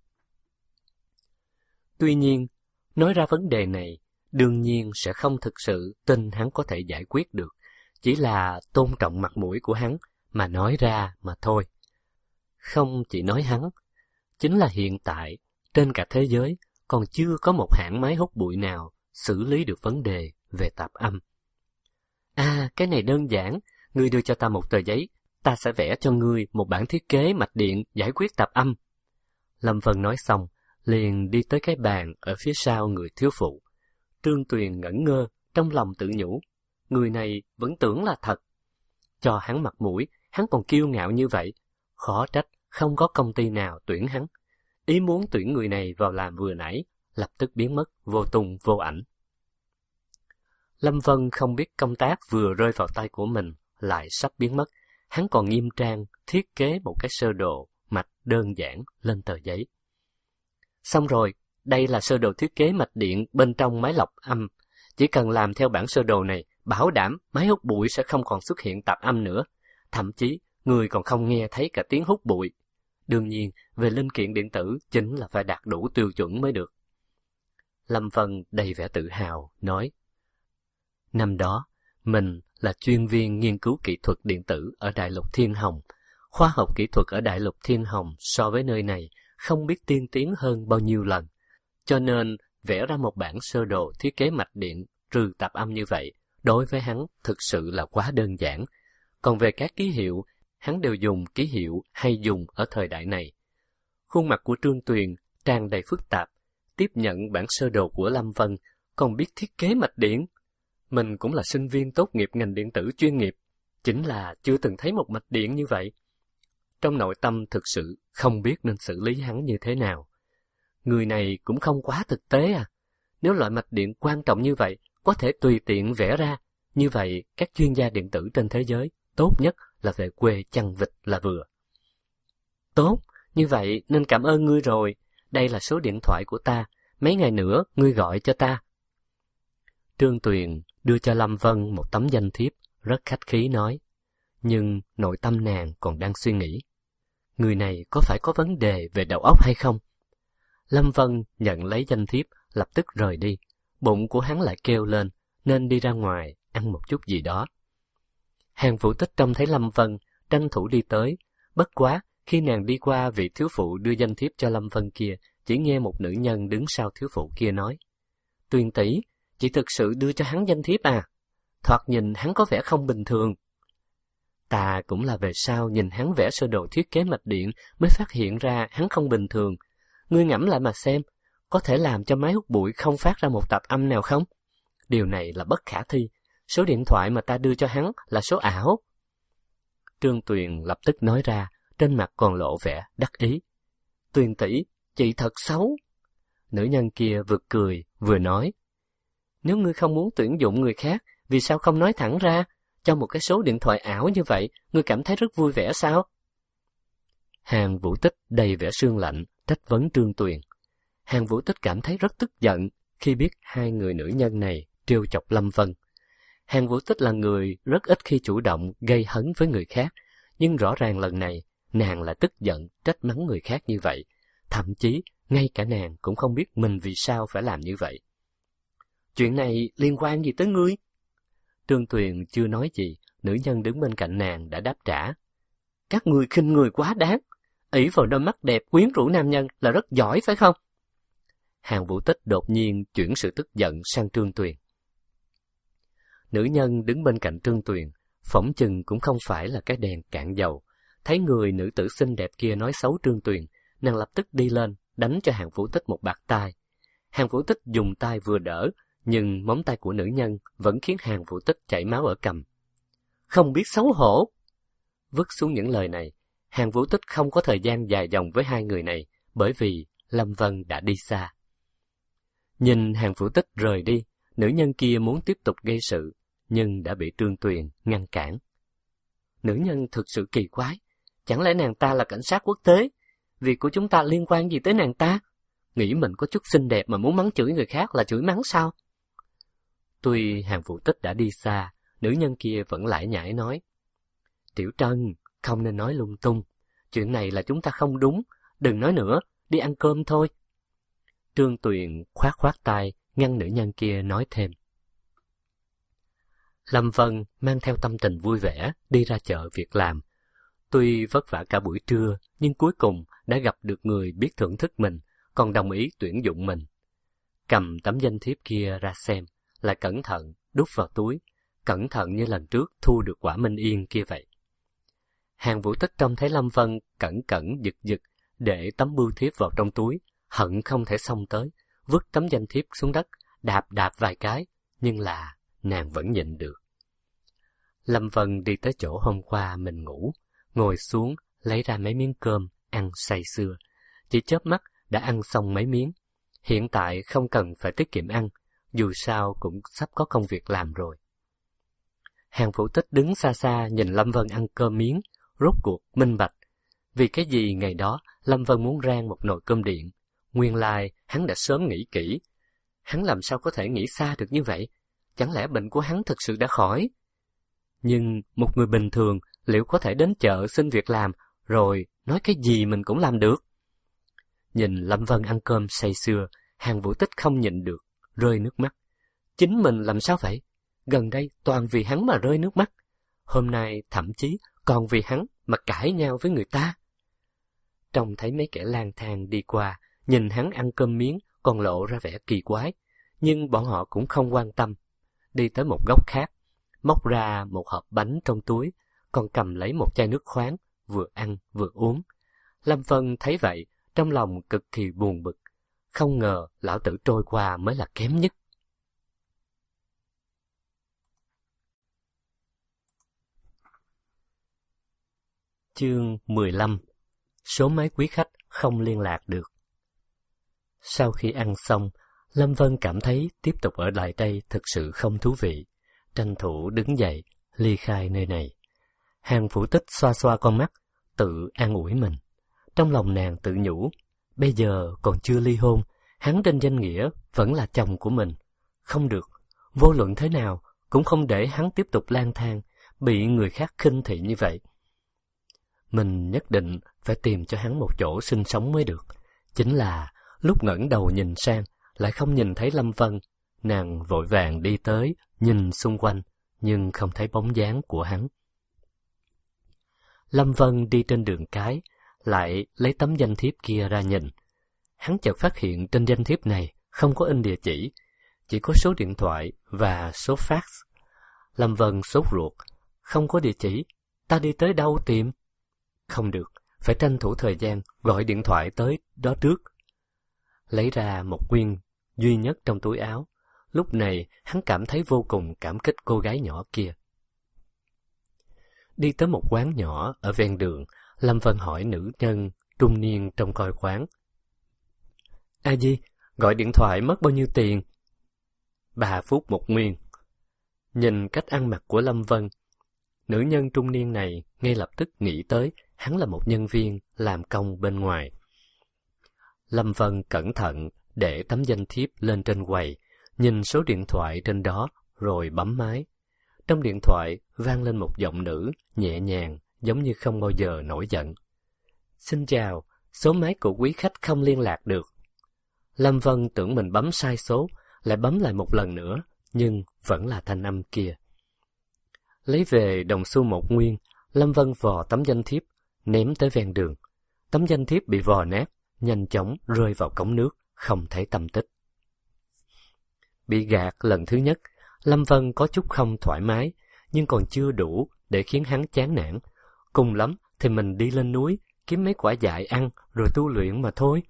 Tuy nhiên, nói ra vấn đề này, đương nhiên sẽ không thực sự tin hắn có thể giải quyết được, chỉ là tôn trọng mặt mũi của hắn mà nói ra mà thôi. Không chỉ nói hắn, chính là hiện tại, trên cả thế giới, còn chưa có một hãng máy hút bụi nào xử lý được vấn đề về tạp âm. À, cái này đơn giản, ngươi đưa cho ta một tờ giấy, ta sẽ vẽ cho ngươi một bản thiết kế mạch điện giải quyết tạp âm. Lâm Vân nói xong, liền đi tới cái bàn ở phía sau người thiếu phụ. Trương Tuyền ngẩn ngơ, trong lòng tự nhủ, người này vẫn tưởng là thật. Cho hắn mặt mũi, hắn còn kiêu ngạo như vậy, khó trách không có công ty nào tuyển hắn. Ý muốn tuyển người này vào làm vừa nãy, lập tức biến mất, vô tung vô ảnh. Lâm Vân không biết công tác vừa rơi vào tay của mình lại sắp biến mất, hắn còn nghiêm trang thiết kế một cái sơ đồ mạch đơn giản lên tờ giấy. Xong rồi, đây là sơ đồ thiết kế mạch điện bên trong máy lọc âm. Chỉ cần làm theo bản sơ đồ này, bảo đảm máy hút bụi sẽ không còn xuất hiện tạp âm nữa. Thậm chí, người còn không nghe thấy cả tiếng hút bụi. Đương nhiên, về linh kiện điện tử chính là phải đạt đủ tiêu chuẩn mới được. Lâm Vân đầy vẻ tự hào, nói, năm đó, mình là chuyên viên nghiên cứu kỹ thuật điện tử ở Đại lục Thiên Hồng. Khoa học kỹ thuật ở Đại lục Thiên Hồng so với nơi này không biết tiên tiến hơn bao nhiêu lần. Cho nên, vẽ ra một bản sơ đồ thiết kế mạch điện trừ tạp âm như vậy, đối với hắn thực sự là quá đơn giản. Còn về các ký hiệu, hắn đều dùng ký hiệu hay dùng ở thời đại này. Khuôn mặt của Trương Tuyền tràn đầy phức tạp, tiếp nhận bản sơ đồ của Lâm Vân, còn biết thiết kế mạch điện. Mình cũng là sinh viên tốt nghiệp ngành điện tử chuyên nghiệp, chính là chưa từng thấy một mạch điện như vậy. Trong nội tâm thực sự không biết nên xử lý hắn như thế nào. Người này cũng không quá thực tế à. Nếu loại mạch điện quan trọng như vậy có thể tùy tiện vẽ ra, như vậy các chuyên gia điện tử trên thế giới tốt nhất là về quê chăn vịt là vừa. Tốt, như vậy nên cảm ơn ngươi rồi. Đây là số điện thoại của ta, mấy ngày nữa ngươi gọi cho ta. Trương Tuyền đưa cho Lâm Vân một tấm danh thiếp, rất khách khí nói. Nhưng nội tâm nàng còn đang suy nghĩ. người này có phải có vấn đề về đầu óc hay không? Lâm Vân nhận lấy danh thiếp, lập tức rời đi. Bụng của hắn lại kêu lên, nên đi ra ngoài, ăn một chút gì đó. Hàng Vũ Tích trông thấy Lâm Vân, tranh thủ đi tới. Bất quá, khi nàng đi qua vị thiếu phụ đưa danh thiếp cho Lâm Vân kia, chỉ nghe một nữ nhân đứng sau thiếu phụ kia nói: Tuyền tỷ, chị thực sự đưa cho hắn danh thiếp à? Thoạt nhìn hắn có vẻ không bình thường. Ta cũng là về sau nhìn hắn vẽ sơ đồ thiết kế mạch điện mới phát hiện ra hắn không bình thường. Ngươi ngẫm lại mà xem, có thể làm cho máy hút bụi không phát ra một tạp âm nào không? Điều này là bất khả thi. Số điện thoại mà ta đưa cho hắn là số ảo. Trương Tuyền lập tức nói ra, trên mặt còn lộ vẻ đắc ý. Tuyền tỷ, chị thật xấu. Nữ nhân kia vừa cười vừa nói: Nếu ngươi không muốn tuyển dụng người khác, vì sao không nói thẳng ra? Cho một cái số điện thoại ảo như vậy, ngươi cảm thấy rất vui vẻ sao? Hàng Vũ Tích đầy vẻ sương lạnh, trách vấn Trương Tuyền. Hàng Vũ Tích cảm thấy rất tức giận khi biết hai người nữ nhân này trêu chọc Lâm Vân. Hàng Vũ Tích là người rất ít khi chủ động gây hấn với người khác, nhưng rõ ràng lần này nàng lại tức giận trách mắng người khác như vậy. Thậm chí ngay cả nàng cũng không biết mình vì sao phải làm như vậy. Chuyện này liên quan gì tới ngươi? Trương Tuyền chưa nói gì, nữ nhân đứng bên cạnh nàng đã đáp trả. Các ngươi khinh người quá đáng, ỷ vào đôi mắt đẹp quyến rũ nam nhân là rất giỏi phải không? Hàng Vũ Tích đột nhiên chuyển sự tức giận sang Trương Tuyền. Nữ nhân đứng bên cạnh Trương Tuyền, phỏng chừng cũng không phải là cái đèn cạn dầu. Thấy người nữ tử xinh đẹp kia nói xấu Trương Tuyền, nàng lập tức đi lên, đánh cho Hàng Vũ Tích một bạt tai. Hàng Vũ Tích dùng tay vừa đỡ, nhưng móng tay của nữ nhân vẫn khiến Hàng Vũ Tích chảy máu ở cằm. Không biết xấu hổ! Vứt xuống những lời này, Hàng Vũ Tích không có thời gian dài dòng với hai người này, bởi vì Lâm Vân đã đi xa. Nhìn Hàng Vũ Tích rời đi, nữ nhân kia muốn tiếp tục gây sự, nhưng đã bị Trương Tuyền ngăn cản. Nữ nhân thực sự kỳ quái, chẳng lẽ nàng ta là cảnh sát quốc tế? Việc của chúng ta liên quan gì tới nàng ta? Nghĩ mình có chút xinh đẹp mà muốn mắng chửi người khác là chửi mắng sao? Tuy Hàng Vũ Tích đã đi xa, nữ nhân kia vẫn lải nhải nói: Tiểu Trân, không nên nói lung tung. Chuyện này là chúng ta không đúng, đừng nói nữa, đi ăn cơm thôi. Trương Tuyền khoát khoát tay, ngăn nữ nhân kia nói thêm. Lâm Vân mang theo tâm tình vui vẻ đi ra chợ việc làm. Tuy vất vả cả buổi trưa, nhưng cuối cùng đã gặp được người biết thưởng thức mình, còn đồng ý tuyển dụng mình. Cầm tấm danh thiếp kia ra xem, lại cẩn thận đút vào túi, cẩn thận như lần trước thu được quả Minh Yên kia vậy. Hàng Vũ Tích trông thấy Lâm Vân cẩn cẩn giật giật để tấm bưu thiếp vào trong túi, hận không thể xông tới, vứt tấm danh thiếp xuống đất, đạp đạp vài cái, nhưng là nàng vẫn nhịn được. Lâm Vân đi tới chỗ hôm qua mình ngủ, ngồi xuống lấy ra mấy miếng cơm, ăn say sưa. Chỉ chớp mắt đã ăn xong mấy miếng. Hiện tại không cần phải tiết kiệm ăn, dù sao cũng sắp có công việc làm rồi. Hàng Vũ Tích đứng xa xa nhìn Lâm Vân ăn cơm miếng, rốt cuộc minh bạch. Vì cái gì ngày đó Lâm Vân muốn rang một nồi cơm điện, nguyên lai hắn đã sớm nghĩ kỹ. Hắn làm sao có thể nghĩ xa được như vậy? Chẳng lẽ bệnh của hắn thực sự đã khỏi? Nhưng một người bình thường liệu có thể đến chợ xin việc làm rồi nói cái gì mình cũng làm được? Nhìn Lâm Vân ăn cơm say sưa, Hàng Vũ Tích không nhịn được, rơi nước mắt. Chính mình làm sao vậy? Gần đây toàn vì hắn mà rơi nước mắt. Hôm nay thậm chí còn vì hắn mà cãi nhau với người ta. Trông thấy mấy kẻ lang thang đi qua, nhìn hắn ăn cơm miếng còn lộ ra vẻ kỳ quái, nhưng bọn họ cũng không quan tâm. Đi tới một góc khác, móc ra một hộp bánh trong túi, còn cầm lấy một chai nước khoáng, vừa ăn vừa uống. Lâm Vân thấy vậy, trong lòng cực kỳ buồn bực. Không ngờ lão tử trôi qua mới là kém nhất. Chương mười lăm. Số máy quý khách không liên lạc được. Sau khi ăn xong, Lâm Vân cảm thấy tiếp tục ở lại đây thực sự không thú vị, tranh thủ đứng dậy, ly khai nơi này. Hàng Vũ Tích xoa xoa con mắt, tự an ủi mình. Trong lòng nàng tự nhủ, bây giờ còn chưa ly hôn, hắn trên danh nghĩa vẫn là chồng của mình. Không được, vô luận thế nào cũng không để hắn tiếp tục lang thang, bị người khác khinh thị như vậy. mình nhất định phải tìm cho hắn một chỗ sinh sống mới được. Chính là lúc ngẩng đầu nhìn sang, lại không nhìn thấy Lâm Vân. Nàng vội vàng đi tới, nhìn xung quanh, nhưng không thấy bóng dáng của hắn. Lâm Vân đi trên đường cái, lại lấy tấm danh thiếp kia ra nhìn. Hắn chợt phát hiện trên danh thiếp này không có in địa chỉ, chỉ có số điện thoại và số fax. Lâm Vân sốt ruột, không có địa chỉ, ta đi tới đâu tìm? Không được, phải tranh thủ thời gian gọi điện thoại tới đó trước. Lấy ra một nguyên duy nhất trong túi áo, lúc này hắn cảm thấy vô cùng cảm kích cô gái nhỏ kia. Đi tới một quán nhỏ ở ven đường, Lâm Vân hỏi nữ nhân trung niên trong coi quán. A Di, gọi điện thoại mất bao nhiêu tiền? Ba phút một nguyên. Nhìn cách ăn mặc của Lâm Vân, nữ nhân trung niên này ngay lập tức nghĩ tới hắn là một nhân viên làm công bên ngoài. Lâm Vân cẩn thận để tấm danh thiếp lên trên quầy, nhìn số điện thoại trên đó rồi bấm máy. Trong điện thoại vang lên một giọng nữ nhẹ nhàng, giống như không bao giờ nổi giận. Xin chào, số máy của quý khách không liên lạc được. Lâm Vân tưởng mình bấm sai số, lại bấm lại một lần nữa, nhưng vẫn là thanh âm kia. Lấy về đồng xu một nguyên, Lâm Vân vò tấm danh thiếp, ném tới ven đường. Tấm danh thiếp bị vò nát, nhanh chóng rơi vào cống nước, không thấy tăm tích. Bị gạt lần thứ nhất, Lâm Vân có chút không thoải mái, nhưng còn chưa đủ để khiến hắn chán nản. Cùng lắm thì mình đi lên núi, kiếm mấy quả dại ăn rồi tu luyện mà thôi.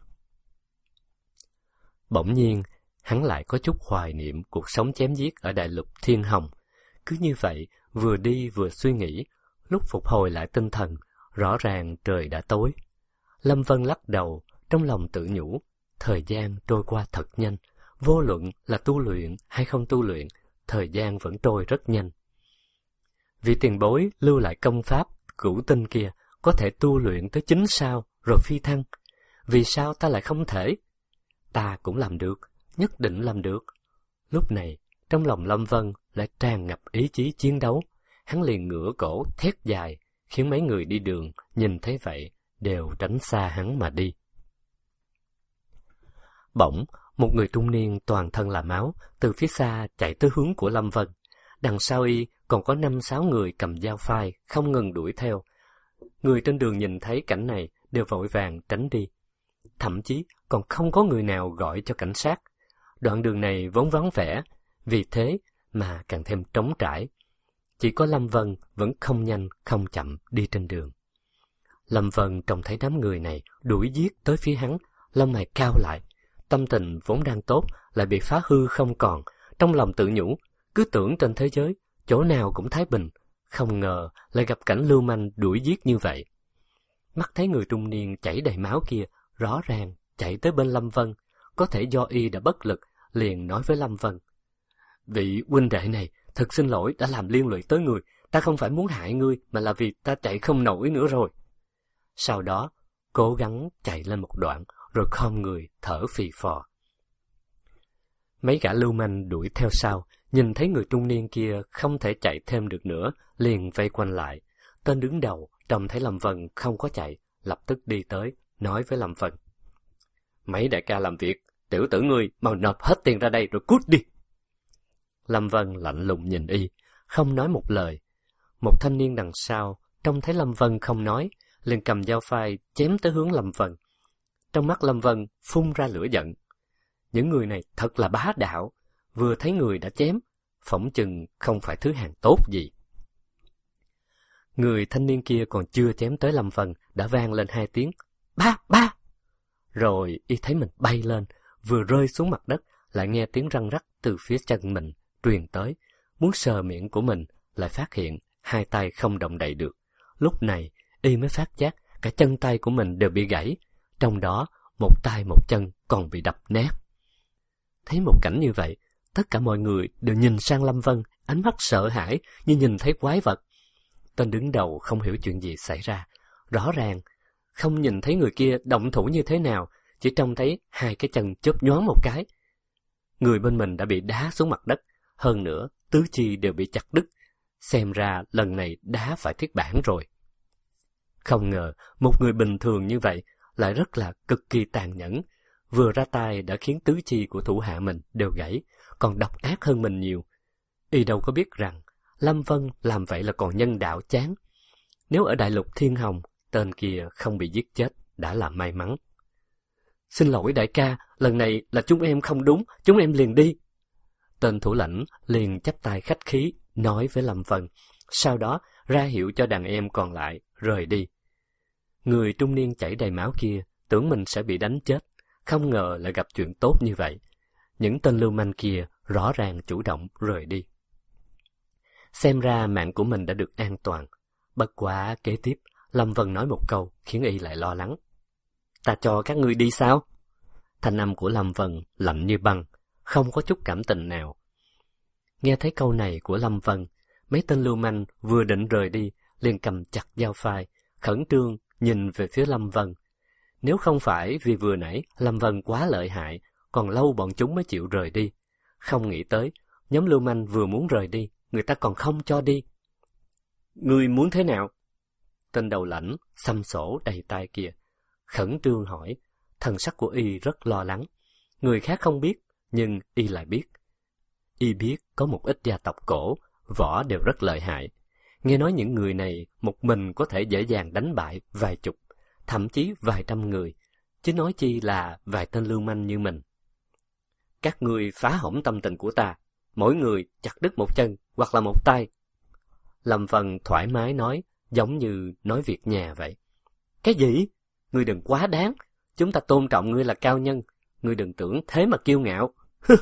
Bỗng nhiên, hắn lại có chút hoài niệm cuộc sống chém giết ở đại lục Thiên Hồng. Cứ như vậy, vừa đi vừa suy nghĩ, lúc phục hồi lại tinh thần, rõ ràng trời đã tối. Lâm Vân lắc đầu, trong lòng tự nhủ, thời gian trôi qua thật nhanh, vô luận là tu luyện hay không tu luyện, thời gian vẫn trôi rất nhanh. Vì tiền bối lưu lại công pháp cửu tinh kia, có thể tu luyện tới chín sao rồi phi thăng. Vì sao ta lại không thể? Ta cũng làm được, nhất định làm được. Lúc này, trong lòng Lâm Vân lại tràn ngập ý chí chiến đấu. Hắn liền ngửa cổ thét dài, khiến mấy người đi đường nhìn thấy vậy đều tránh xa hắn mà đi. Bỗng, một người trung niên toàn thân là máu từ phía xa chạy tới hướng của Lâm Vân. Đằng sau y còn có năm sáu người cầm dao phai không ngừng đuổi theo. Người trên đường nhìn thấy cảnh này đều vội vàng tránh đi. Thậm chí còn không có người nào gọi cho cảnh sát. Đoạn đường này vốn vắng vẻ, vì thế mà càng thêm trống trải. Chỉ có Lâm Vân vẫn không nhanh không chậm đi trên đường. Lâm Vân trông thấy đám người này đuổi giết tới phía hắn, lông mày cau lại. Tâm tình vốn đang tốt lại bị phá hư không còn. Trong lòng tự nhủ, cứ tưởng trên thế giới chỗ nào cũng thái bình, không ngờ lại gặp cảnh lưu manh đuổi giết như vậy. Mắt thấy người trung niên chảy đầy máu kia rõ ràng chạy tới bên Lâm Vân, có thể do y đã bất lực, liền nói với Lâm Vân: Vị huynh đệ này, thật xin lỗi đã làm liên lụy tới người, ta không phải muốn hại ngươi, mà là vì ta chạy không nổi nữa rồi. Sau đó, cố gắng chạy lên một đoạn, rồi khom người thở phì phò. Mấy gã lưu manh đuổi theo sau, nhìn thấy người trung niên kia không thể chạy thêm được nữa, liền vây quanh lại. Tên đứng đầu trông thấy Lâm Vân không có chạy, lập tức đi tới, nói với Lâm Vân: Mấy đại ca làm việc, tiểu tử ngươi mau nộp hết tiền ra đây rồi cút đi. Lâm Vân lạnh lùng nhìn y, không nói một lời. Một thanh niên đằng sau trông thấy Lâm Vân không nói, liền cầm dao phai chém tới hướng Lâm Vân. Trong mắt Lâm Vân phun ra lửa giận. Những người này thật là bá đạo, vừa thấy người đã chém, phỏng chừng không phải thứ hàng tốt gì. Người thanh niên kia còn chưa chém tới Lâm Vân đã vang lên hai tiếng ba ba, rồi y thấy mình bay lên, vừa rơi xuống mặt đất lại nghe tiếng răng rắc từ phía chân mình truyền tới. Muốn sờ miệng của mình lại phát hiện hai tay không động đậy được. Lúc này y mới phát giác cả chân tay của mình đều bị gãy, trong đó một tay một chân còn bị đập nát. Thấy một cảnh như vậy, tất cả mọi người đều nhìn sang Lâm Vân, ánh mắt sợ hãi như nhìn thấy quái vật. Tên đứng đầu không hiểu chuyện gì xảy ra, rõ ràng không nhìn thấy người kia động thủ như thế nào, chỉ trông thấy hai cái chân chớp nhoáng một cái. Người bên mình đã bị đá xuống mặt đất, hơn nữa tứ chi đều bị chặt đứt, xem ra lần này đá phải thiết bản rồi. Không ngờ, một người bình thường như vậy lại rất là cực kỳ tàn nhẫn. Vừa ra tay đã khiến tứ chi của thủ hạ mình đều gãy, còn độc ác hơn mình nhiều. Y đâu có biết rằng, Lâm Vân làm vậy là còn nhân đạo chán. Nếu ở đại lục Thiên Hồng, tên kia không bị giết chết đã là may mắn. Xin lỗi đại ca, lần này là chúng em không đúng, chúng em liền đi. Tên thủ lãnh liền chắp tay khách khí, nói với Lâm Vân, sau đó ra hiệu cho đàn em còn lại, rời đi. Người trung niên chảy đầy máu kia, tưởng mình sẽ bị đánh chết, không ngờ lại gặp chuyện tốt như vậy. Những tên lưu manh kia rõ ràng chủ động rời đi. Xem ra mạng của mình đã được an toàn. Bất quá kế tiếp, Lâm Vân nói một câu khiến y lại lo lắng. Ta cho các ngươi đi sao? Thanh âm của Lâm Vân lạnh như băng, không có chút cảm tình nào. Nghe thấy câu này của Lâm Vân, mấy tên lưu manh vừa định rời đi, liền cầm chặt dao phai, khẩn trương nhìn về phía Lâm Vân. Nếu không phải vì vừa nãy Lâm Vân quá lợi hại, còn lâu bọn chúng mới chịu rời đi. Không nghĩ tới, nhóm lưu manh vừa muốn rời đi, người ta còn không cho đi. Ngươi muốn thế nào? Tên đầu lãnh, xăm sổ đầy tai kia, khẩn trương hỏi, thần sắc của y rất lo lắng. Người khác không biết, nhưng y lại biết. Y biết có một ít gia tộc cổ, võ đều rất lợi hại. Nghe nói những người này một mình có thể dễ dàng đánh bại vài chục, thậm chí vài trăm người, chứ nói chi là vài tên lưu manh như mình. Các ngươi phá hỏng tâm tình của ta, mỗi người chặt đứt một chân hoặc là một tay. Lâm Vân thoải mái nói, giống như nói việc nhà vậy. Cái gì? Ngươi đừng quá đáng, chúng ta tôn trọng ngươi là cao nhân, ngươi đừng tưởng thế mà kiêu ngạo.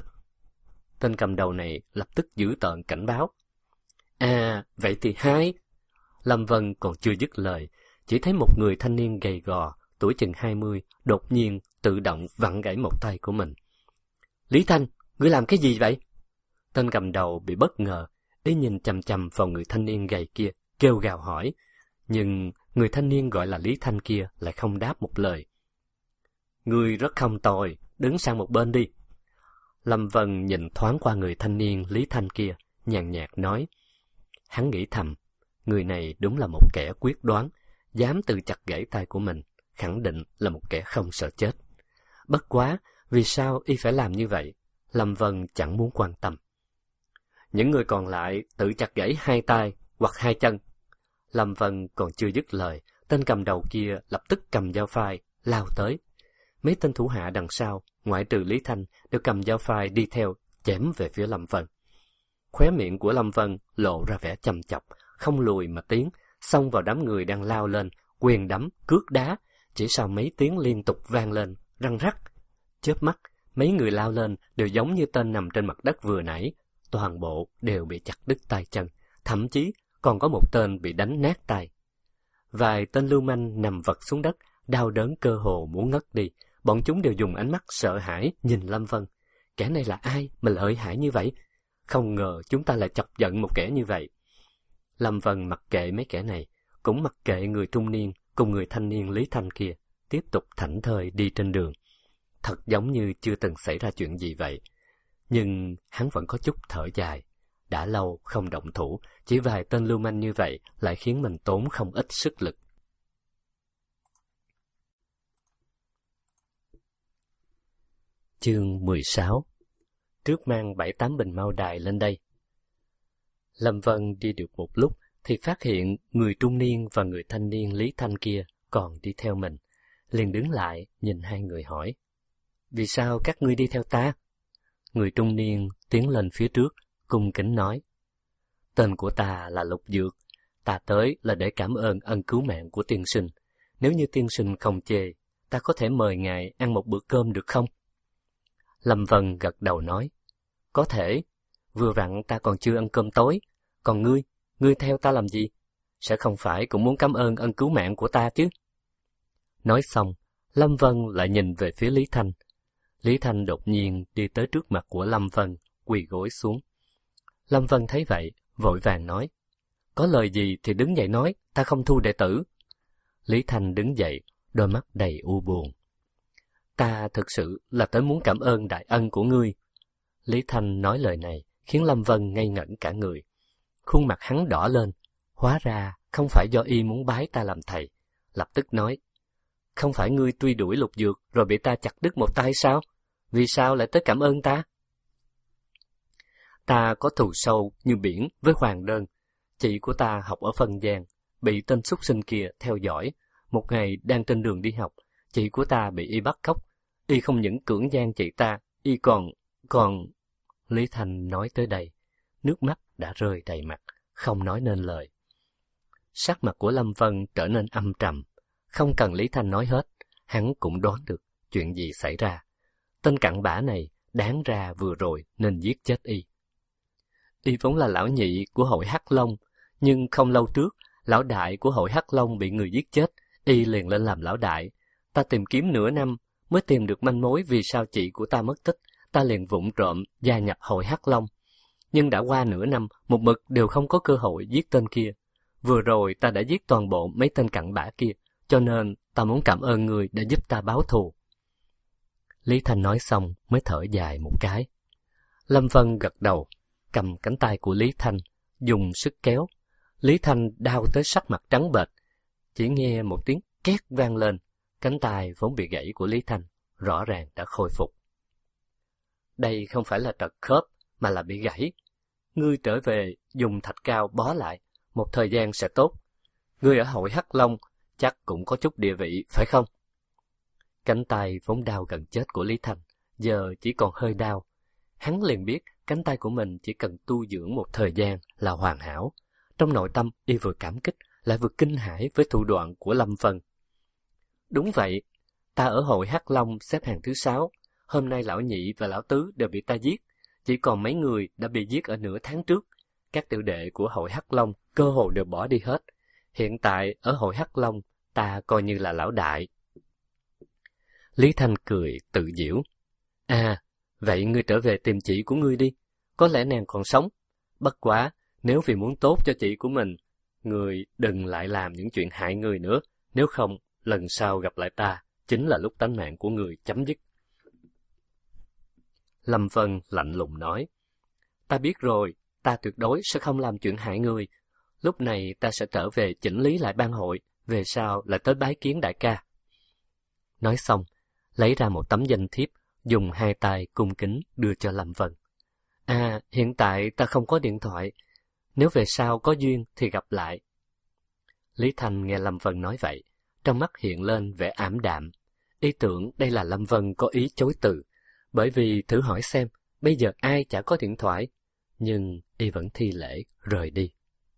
Tên cầm đầu này lập tức dữ tợn cảnh báo. À, vậy thì hai. Lâm Vân còn chưa dứt lời, chỉ thấy một người thanh niên gầy gò, tuổi chừng hai mươi, đột nhiên tự động vặn gãy một tay của mình. Lý Thanh, ngươi làm cái gì vậy? Tên cầm đầu bị bất ngờ, ý nhìn chằm chằm vào người thanh niên gầy kia, kêu gào hỏi. Nhưng người thanh niên gọi là Lý Thanh kia lại không đáp một lời. Ngươi rất không tồi, đứng sang một bên đi. Lâm Vân nhìn thoáng qua người thanh niên Lý Thanh kia, nhàn nhạt nói. Hắn nghĩ thầm, người này đúng là một kẻ quyết đoán, dám tự chặt gãy tay của mình, khẳng định là một kẻ không sợ chết. Bất quá, vì sao y phải làm như vậy? Lâm Vân chẳng muốn quan tâm. Những người còn lại tự chặt gãy hai tay hoặc hai chân. Lâm Vân còn chưa dứt lời, tên cầm đầu kia lập tức cầm dao phai, lao tới. Mấy tên thủ hạ đằng sau, ngoại trừ Lý Thanh, đều cầm dao phai đi theo, chém về phía Lâm Vân. Khóe miệng của Lâm Vân lộ ra vẻ chăm chọc, không lùi mà tiến, xông vào đám người đang lao lên, quyền đấm, cước đá, chỉ sau mấy tiếng liên tục vang lên, răng rắc. Chớp mắt, mấy người lao lên đều giống như tên nằm trên mặt đất vừa nãy, toàn bộ đều bị chặt đứt tay chân, thậm chí còn có một tên bị đánh nát tay. Vài tên lưu manh nằm vật xuống đất, đau đớn cơ hồ muốn ngất đi, bọn chúng đều dùng ánh mắt sợ hãi nhìn Lâm Vân. Kẻ này là ai mà lợi hại như vậy? Không ngờ chúng ta lại chọc giận một kẻ như vậy. Lâm Vân mặc kệ mấy kẻ này, cũng mặc kệ người trung niên cùng người thanh niên Lý Thanh kia, tiếp tục thảnh thơi đi trên đường. Thật giống như chưa từng xảy ra chuyện gì vậy. Nhưng hắn vẫn có chút thở dài. Đã lâu không động thủ, chỉ vài tên lưu manh như vậy lại khiến mình tốn không ít sức lực. Chương mười sáu. Trước mang bảy tám bình mao đài lên đây. Lâm Vân đi được một lúc thì phát hiện người trung niên và người thanh niên Lý Thanh kia còn đi theo mình. Liền đứng lại nhìn hai người hỏi. Vì sao các ngươi đi theo ta? Người trung niên tiến lên phía trước, cung kính nói. Tên của ta là Lục Dược, ta tới là để cảm ơn ân cứu mạng của tiên sinh. Nếu như tiên sinh không chê, ta có thể mời ngài ăn một bữa cơm được không? Lâm Vân gật đầu nói. Có thể, vừa vặn ta còn chưa ăn cơm tối, còn ngươi, ngươi theo ta làm gì? Sẽ không phải cũng muốn cảm ơn ân cứu mạng của ta chứ? Nói xong, Lâm Vân lại nhìn về phía Lý Thanh. Lý Thanh đột nhiên đi tới trước mặt của Lâm Vân, quỳ gối xuống. Lâm Vân thấy vậy, vội vàng nói. Có lời gì thì đứng dậy nói, ta không thu đệ tử. Lý Thanh đứng dậy, đôi mắt đầy u buồn. Ta thực sự là tới muốn cảm ơn đại ân của ngươi. Lý Thanh nói lời này, khiến Lâm Vân ngây ngẩn cả người. Khuôn mặt hắn đỏ lên, hóa ra không phải do y muốn bái ta làm thầy, lập tức nói, không phải ngươi truy đuổi Lục Dược rồi bị ta chặt đứt một tay sao? Vì sao lại tới cảm ơn ta? Ta có thù sâu như biển với Hoàng Đơn. Chị của ta học ở Phân Giang, bị tên súc sinh kia theo dõi. Một ngày đang trên đường đi học, chị của ta bị y bắt cóc. Y không những cưỡng gian chị ta, y còn... còn... Lý Thanh nói tới đây, nước mắt đã rơi đầy mặt, không nói nên lời. Sắc mặt của Lâm Vân trở nên âm trầm. Không cần Lý Thanh nói hết, hắn cũng đoán được chuyện gì xảy ra. Tên cặn bã này đáng ra vừa rồi nên giết chết y. Y vốn là lão nhị của hội Hắc Long, nhưng không lâu trước, lão đại của hội Hắc Long bị người giết chết, y liền lên làm lão đại. Ta tìm kiếm nửa năm mới tìm được manh mối vì sao chị của ta mất tích, ta liền vụng trộm gia nhập hội Hắc Long. Nhưng đã qua nửa năm, một mực đều không có cơ hội giết tên kia. Vừa rồi ta đã giết toàn bộ mấy tên cặn bã kia, cho nên ta muốn cảm ơn người đã giúp ta báo thù. Lý Thanh nói xong mới thở dài một cái. Lâm Vân gật đầu, cầm cánh tay của Lý Thanh, dùng sức kéo. Lý Thanh đau tới sắc mặt trắng bệch, chỉ nghe một tiếng két vang lên, cánh tay vốn bị gãy của Lý Thanh rõ ràng đã khôi phục. Đây không phải là trật khớp, mà là bị gãy. Ngươi trở về dùng thạch cao bó lại, một thời gian sẽ tốt. Ngươi ở hội Hắc Long chắc cũng có chút địa vị, phải không? Cánh tay vốn đau gần chết của Lý Thanh, giờ chỉ còn hơi đau. Hắn liền biết cánh tay của mình chỉ cần tu dưỡng một thời gian là hoàn hảo. Trong nội tâm y vừa cảm kích, lại vừa kinh hãi với thủ đoạn của Lâm Vân. Đúng vậy, ta ở hội Hắc Long xếp hàng thứ sáu. Hôm nay lão nhị và lão tứ đều bị ta giết. Chỉ còn mấy người đã bị giết ở nửa tháng trước. Các tiểu đệ của hội Hắc Long cơ hồ đều bỏ đi hết. Hiện tại ở hội Hắc Long, ta coi như là lão đại. Lý Thanh cười tự giễu. À, vậy ngươi trở về tìm chị của ngươi đi. Có lẽ nàng còn sống. Bất quá, nếu vì muốn tốt cho chị của mình, ngươi đừng lại làm những chuyện hại người nữa. Nếu không, lần sau gặp lại ta, chính là lúc tánh mạng của người chấm dứt. Lâm Vân lạnh lùng nói. Ta biết rồi, ta tuyệt đối sẽ không làm chuyện hại người. Lúc này ta sẽ trở về chỉnh lý lại ban hội, về sau lại tới bái kiến đại ca. Nói xong, lấy ra một tấm danh thiếp, dùng hai tay cung kính đưa cho Lâm Vân. À, hiện tại ta không có điện thoại. Nếu về sau có duyên thì gặp lại. Lý Thanh nghe Lâm Vân nói vậy, trong mắt hiện lên vẻ ảm đạm. Ý tưởng đây là Lâm Vân có ý chối từ, bởi vì thử hỏi xem, bây giờ ai chả có điện thoại. Nhưng y vẫn thi lễ rời đi.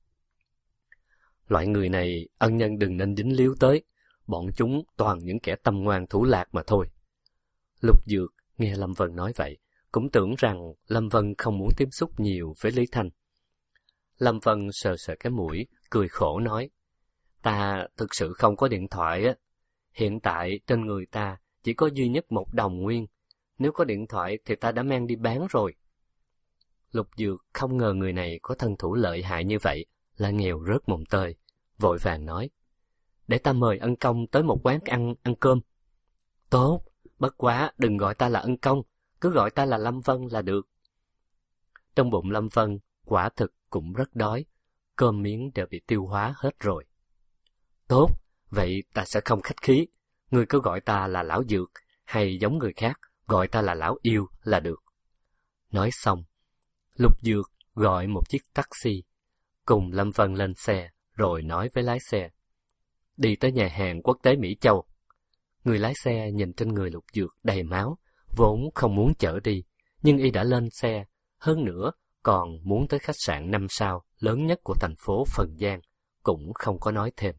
Loại người này ân nhân đừng nên dính líu tới, bọn chúng toàn những kẻ tâm ngoan thủ lạc mà thôi. Lục Dược nghe Lâm Vân nói vậy, cũng tưởng rằng Lâm Vân không muốn tiếp xúc nhiều với Lý Thanh. Lâm Vân sờ sờ cái mũi, cười khổ nói, ta thực sự không có điện thoại á. Hiện tại trên người ta chỉ có duy nhất một đồng nguyên, nếu có điện thoại thì ta đã mang đi bán rồi. Lục Dược không ngờ người này có thân thủ lợi hại như vậy, là nghèo rớt mồng tơi, vội vàng nói, để ta mời ân công tới một quán ăn ăn cơm. Tốt, bất quá đừng gọi ta là ân công, cứ gọi ta là Lâm Vân là được. Trong bụng Lâm Vân quả thực cũng rất đói, cơm miếng đều bị tiêu hóa hết rồi. Tốt, vậy ta sẽ không khách khí, ngươi cứ gọi ta là lão Dược, hay giống người khác, gọi ta là lão Yêu là được. Nói xong, Lục Dược gọi một chiếc taxi, cùng Lâm Vân lên xe, rồi nói với lái xe, đi tới nhà hàng quốc tế Mỹ Châu. Người lái xe nhìn trên người Lục Dược đầy máu, vốn không muốn chở đi, nhưng y đã lên xe, hơn nữa còn muốn tới khách sạn năm sao lớn nhất của thành phố Phần Giang, cũng không có nói thêm.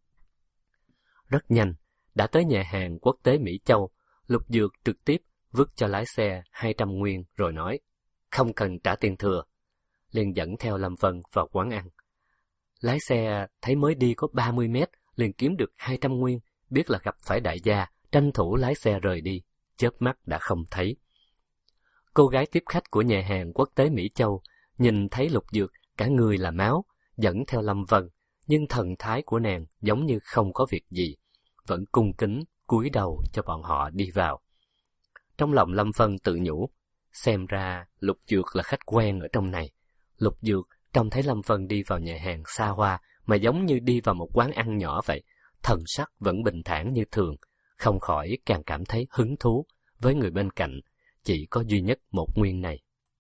Rất nhanh, đã tới nhà hàng quốc tế Mỹ Châu, Lục Dược trực tiếp vứt cho lái xe hai trăm nguyên rồi nói, không cần trả tiền thừa, liền dẫn theo Lâm Vân vào quán ăn. Lái xe thấy mới đi có ba mươi mét, liền kiếm được hai trăm nguyên, biết là gặp phải đại gia, tranh thủ lái xe rời đi, chớp mắt đã không thấy. Cô gái tiếp khách của nhà hàng quốc tế Mỹ Châu nhìn thấy Lục Dược cả người là máu, dẫn theo Lâm Vân, nhưng thần thái của nàng giống như không có việc gì, vẫn cung kính cúi đầu cho bọn họ đi vào. Trong lòng Lâm Vân tự nhủ, xem ra Lục Dược là khách quen ở trong này. Lục Dược trông thấy Lâm Vân đi vào nhà hàng xa hoa mà giống như đi vào một quán ăn nhỏ vậy, thần sắc vẫn bình thản như thường, không khỏi càng cảm thấy hứng thú với người bên cạnh, chỉ có duy nhất một nguyên này.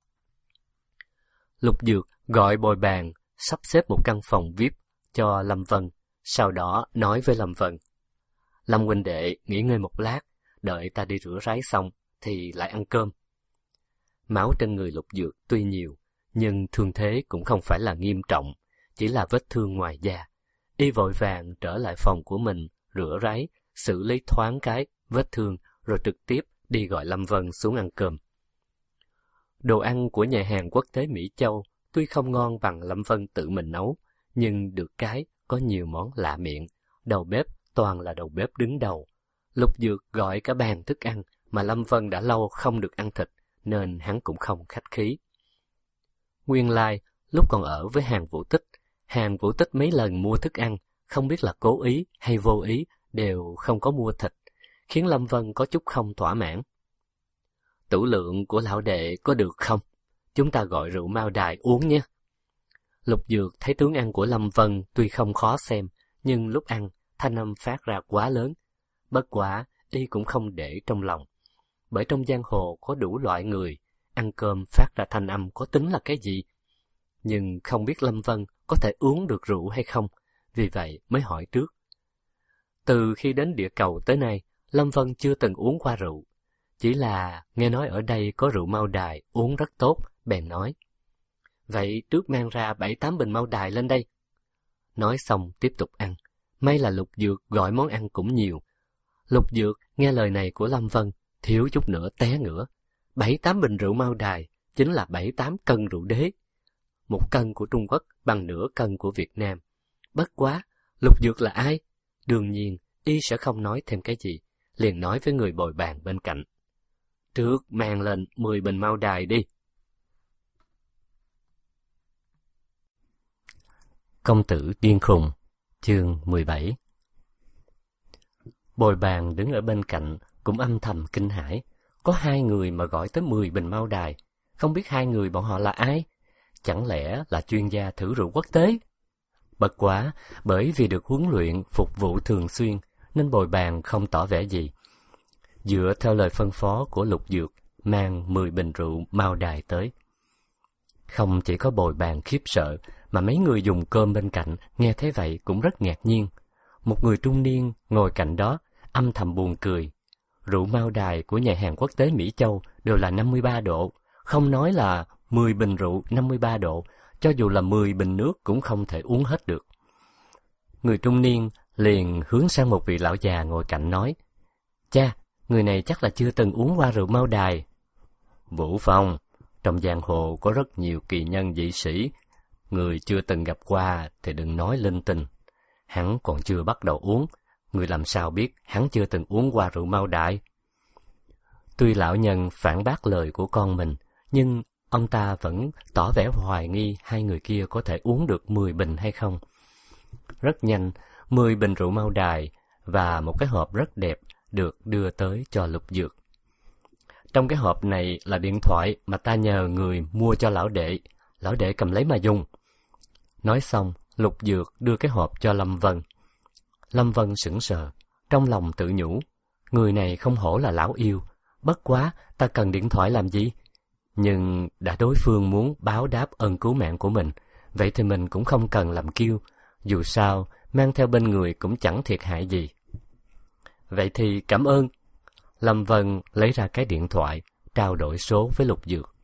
Lục Dược gọi bồi bàn, sắp xếp một căn phòng vi ai pi cho Lâm Vân, sau đó nói với Lâm Vân: Lâm huynh đệ nghỉ ngơi một lát, đợi ta đi rửa ráy xong thì lại ăn cơm. Máu trên người Lục Dược tuy nhiều, nhưng thương thế cũng không phải là nghiêm trọng, chỉ là vết thương ngoài da. Y vội vàng trở lại phòng của mình, rửa ráy, xử lý thoáng cái vết thương, rồi trực tiếp đi gọi Lâm Vân xuống ăn cơm. Đồ ăn của nhà hàng quốc tế Mỹ Châu tuy không ngon bằng Lâm Vân tự mình nấu, nhưng được cái có nhiều món lạ miệng, đầu bếp toàn là đầu bếp đứng đầu. Lục Dược gọi cả bàn thức ăn, mà Lâm Vân đã lâu không được ăn thịt, nên hắn cũng không khách khí. Nguyên lai, lúc còn ở với Hàn Vũ Tích, Hàn Vũ Tích mấy lần mua thức ăn, không biết là cố ý hay vô ý, đều không có mua thịt, khiến Lâm Vân có chút không thỏa mãn. Tửu lượng của lão đệ có được không? Chúng ta gọi rượu Mao Đài uống nhé. Lục Dược thấy tướng ăn của Lâm Vân tuy không khó xem, nhưng lúc ăn, thanh âm phát ra quá lớn. Bất quả, y cũng không để trong lòng. Bởi trong giang hồ có đủ loại người, ăn cơm phát ra thanh âm có tính là cái gì? Nhưng không biết Lâm Vân có thể uống được rượu hay không, vì vậy mới hỏi trước. Từ khi đến địa cầu tới nay, Lâm Vân chưa từng uống qua rượu. Chỉ là nghe nói ở đây có rượu Mao Đài uống rất tốt, bèn nói. Vậy trước mang ra bảy tám bình Mao Đài lên đây. Nói xong tiếp tục ăn. May là Lục Dược gọi món ăn cũng nhiều. Lục Dược nghe lời này của Lâm Vân, thiếu chút nữa té ngửa. Bảy tám bình rượu Mao Đài chính là bảy tám cân rượu đế. Một cân của Trung Quốc bằng nửa cân của Việt Nam. Bất quá, Lục Dược là ai? Đương nhiên, y sẽ không nói thêm cái gì, liền nói với người bồi bàn bên cạnh. Trước mang lên mười bình Mao Đài đi. Công tử điên khùng, chương mười bảy. Bồi bàn đứng ở bên cạnh cũng âm thầm kinh hãi, có hai người mà gọi tới mười bình Mao Đài, không biết hai người bọn họ là ai? Chẳng lẽ là chuyên gia thử rượu quốc tế? Bất quá, bởi vì được huấn luyện phục vụ thường xuyên nên bồi bàn không tỏ vẻ gì. Dựa theo lời phân phó của Lục Dược, mang mười bình rượu Mao Đài tới. Không chỉ có bồi bàn khiếp sợ, mà mấy người dùng cơm bên cạnh nghe thấy vậy cũng rất ngạc nhiên. Một người trung niên ngồi cạnh đó, âm thầm buồn cười. Rượu Mao Đài của nhà hàng quốc tế Mỹ Châu đều là năm mươi ba độ, không nói là mười bình rượu năm mươi ba độ, cho dù là mười bình nước cũng không thể uống hết được. Người trung niên liền hướng sang một vị lão già ngồi cạnh nói, cha, người này chắc là chưa từng uống qua rượu Mao Đài. Vũ Phong, trong giang hồ có rất nhiều kỳ nhân dị sĩ, người chưa từng gặp qua thì đừng nói linh tinh. Hắn còn chưa bắt đầu uống, người làm sao biết hắn chưa từng uống qua rượu Mao Đài? Tuy lão nhân phản bác lời của con mình, nhưng ông ta vẫn tỏ vẻ hoài nghi hai người kia có thể uống được mười bình hay không. Rất nhanh, mười bình rượu Mao Đài và một cái hộp rất đẹp được đưa tới cho Lục Dược. Trong cái hộp này là điện thoại mà ta nhờ người mua cho lão đệ, lão đệ cầm lấy mà dùng. Nói xong, Lục Dược đưa cái hộp cho Lâm Vân. Lâm Vân sững sờ, trong lòng tự nhủ, người này không hổ là lão yêu, bất quá ta cần điện thoại làm gì? Nhưng đã đối phương muốn báo đáp ơn cứu mạng của mình, vậy thì mình cũng không cần làm kiêu, dù sao mang theo bên người cũng chẳng thiệt hại gì. Vậy thì cảm ơn. Lâm Vân lấy ra cái điện thoại, trao đổi số với Lục Dược.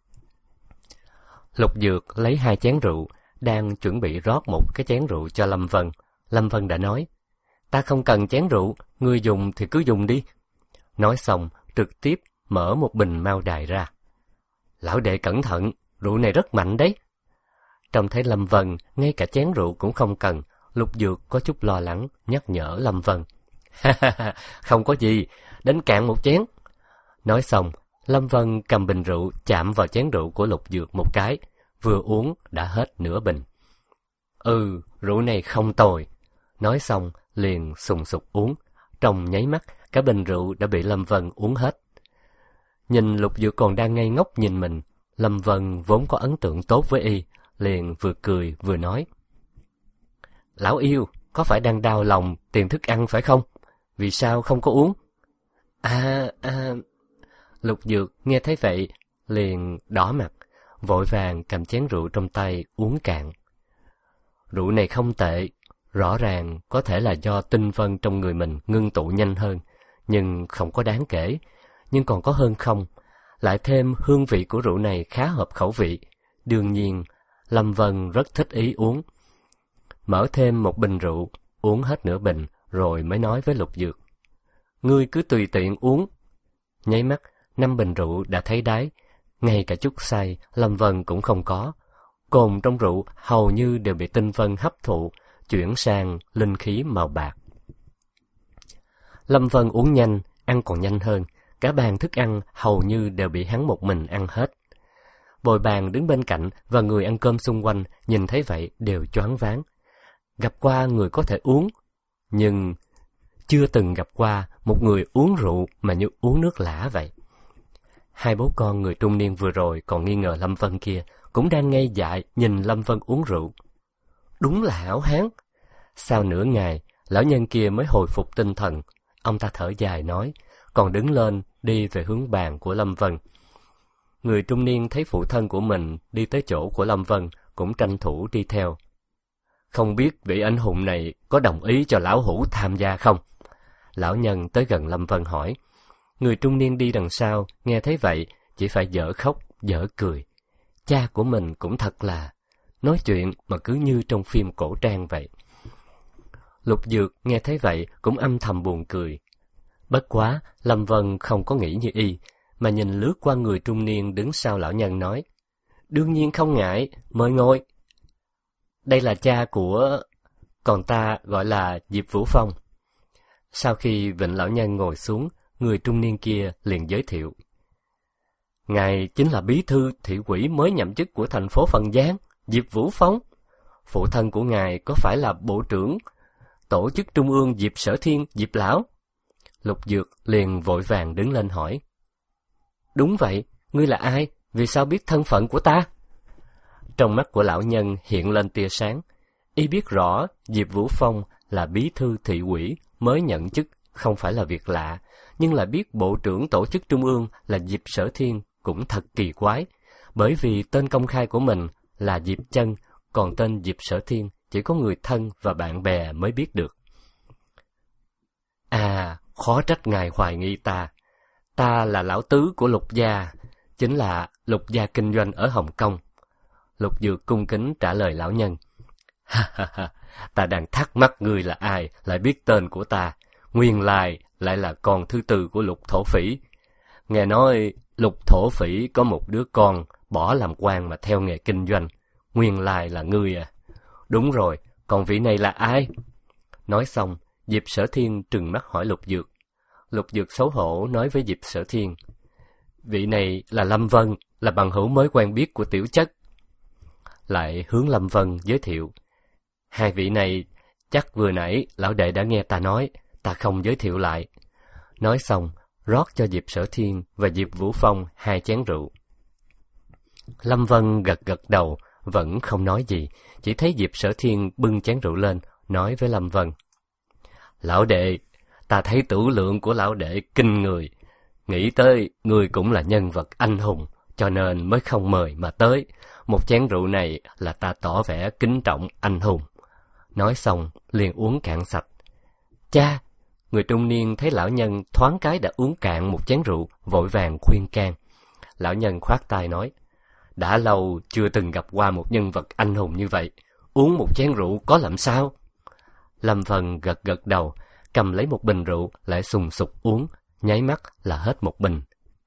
Lục Dược lấy hai chén rượu, đang chuẩn bị rót một cái chén rượu cho Lâm Vân. Lâm Vân đã nói, ta không cần chén rượu, ngươi dùng thì cứ dùng đi. Nói xong, trực tiếp mở một bình Mao Đài ra. Lão đệ cẩn thận, rượu này rất mạnh đấy. Trông thấy Lâm Vân, ngay cả chén rượu cũng không cần, Lục Dược có chút lo lắng, nhắc nhở Lâm Vân. Không có gì, đến cạn một chén. Nói xong, Lâm Vân cầm bình rượu chạm vào chén rượu của Lục Dược một cái, vừa uống đã hết nửa bình. Ừ, rượu này không tồi. Nói xong, liền sùng sục uống. Trong nháy mắt, cả bình rượu đã bị Lâm Vân uống hết. Nhìn Lục Dược còn đang ngây ngốc nhìn mình, Lâm Vân vốn có ấn tượng tốt với y, liền vừa cười vừa nói. Lão yêu, có phải đang đau lòng tiền thức ăn phải không? Vì sao không có uống? À, à... Lục Dược nghe thấy vậy, liền đỏ mặt, vội vàng cầm chén rượu trong tay uống cạn. Rượu này không tệ, rõ ràng có thể là do tinh vân trong người mình ngưng tụ nhanh hơn, nhưng không có đáng kể. Nhưng còn có hơn không, lại thêm hương vị của rượu này khá hợp khẩu vị. Đương nhiên, Lâm Vân rất thích ý uống. Mở thêm một bình rượu, uống hết nửa bình, rồi mới nói với Lục Dược. Ngươi cứ tùy tiện uống. Nháy mắt, năm bình rượu đã thấy đáy, ngay cả chút say, Lâm Vân cũng không có. Cồn trong rượu hầu như đều bị tinh vân hấp thụ, chuyển sang linh khí màu bạc. Lâm Vân uống nhanh, ăn còn nhanh hơn, cả bàn thức ăn hầu như đều bị hắn một mình ăn hết. Bồi bàn đứng bên cạnh và người ăn cơm xung quanh nhìn thấy vậy đều choáng váng. Gặp qua người có thể uống, nhưng chưa từng gặp qua một người uống rượu mà như uống nước lã vậy. Hai bố con người trung niên vừa rồi còn nghi ngờ Lâm Vân kia cũng đang ngây dại nhìn Lâm Vân uống rượu. Đúng là hảo hán. Sau nửa ngày, lão nhân kia mới hồi phục tinh thần. Ông ta thở dài nói, còn đứng lên đi về hướng bàn của Lâm Vân. Người trung niên thấy phụ thân của mình đi tới chỗ của Lâm Vân, cũng tranh thủ đi theo. Không biết vị anh hùng này có đồng ý cho lão hủ tham gia không? Lão nhân tới gần Lâm Vân hỏi. Người trung niên đi đằng sau, nghe thấy vậy, chỉ phải dở khóc, dở cười. Cha của mình cũng thật là, nói chuyện mà cứ như trong phim cổ trang vậy. Lục Dược nghe thấy vậy, cũng âm thầm buồn cười. Bất quá, Lâm Vân không có nghĩ như y, mà nhìn lướt qua người trung niên đứng sau lão nhân nói. Đương nhiên không ngại, mời ngồi. Đây là cha của... còn ta gọi là Diệp Vũ Phong. Sau khi Vịnh lão nhân ngồi xuống, người trung niên kia liền giới thiệu. Ngài chính là bí thư thị ủy mới nhậm chức của thành phố Phần Giang, Diệp Vũ Phong. Phụ thân của ngài có phải là bộ trưởng tổ chức trung ương Diệp Sở Thiên, Diệp Lão? Lục Dược liền vội vàng đứng lên hỏi. Đúng vậy, ngươi là ai? Vì sao biết thân phận của ta? Trong mắt của lão nhân hiện lên tia sáng. Y biết rõ Diệp Vũ Phong là bí thư thị ủy mới nhận chức không phải là việc lạ, nhưng lại biết bộ trưởng tổ chức trung ương là Diệp Sở Thiên cũng thật kỳ quái, bởi vì tên công khai của mình là Diệp Chân, còn tên Diệp Sở Thiên chỉ có người thân và bạn bè mới biết được. À, khó trách ngài hoài nghi ta. Ta là lão tứ của Lục gia, chính là Lục gia kinh doanh ở Hồng Kông. Lục Dược cung kính trả lời lão nhân. Ha ha ha, ta đang thắc mắc ngươi là ai, lại biết tên của ta. Nguyên lai lại là con thứ tư của Lục Thổ Phỉ. Nghe nói Lục Thổ Phỉ có một đứa con bỏ làm quan mà theo nghề kinh doanh. Nguyên lai là ngươi à? Đúng rồi, còn vị này là ai? Nói xong, Diệp Sở Thiên trừng mắt hỏi Lục Dược. Lục Dược xấu hổ nói với Diệp Sở Thiên. Vị này là Lâm Vân, là bằng hữu mới quen biết của tiểu chất. Lại hướng Lâm Vân giới thiệu. Hai vị này chắc vừa nãy lão đệ đã nghe ta nói, ta không giới thiệu lại. Nói xong, rót cho Diệp Sở Thiên và Diệp Vũ Phong hai chén rượu. Lâm Vân gật gật đầu, vẫn không nói gì, chỉ thấy Diệp Sở Thiên bưng chén rượu lên, nói với Lâm Vân. Lão đệ, ta thấy tửu lượng của lão đệ kinh người. Nghĩ tới người cũng là nhân vật anh hùng, cho nên mới không mời mà tới. Một chén rượu này là ta tỏ vẻ kính trọng anh hùng. Nói xong, liền uống cạn sạch. Cha! Người trung niên thấy lão nhân thoáng cái đã uống cạn một chén rượu, vội vàng khuyên can. Lão nhân khoát tay nói, đã lâu chưa từng gặp qua một nhân vật anh hùng như vậy, uống một chén rượu có làm sao? Lâm Vân gật gật đầu, cầm lấy một bình rượu, lại sùng sục uống, nháy mắt là hết một bình.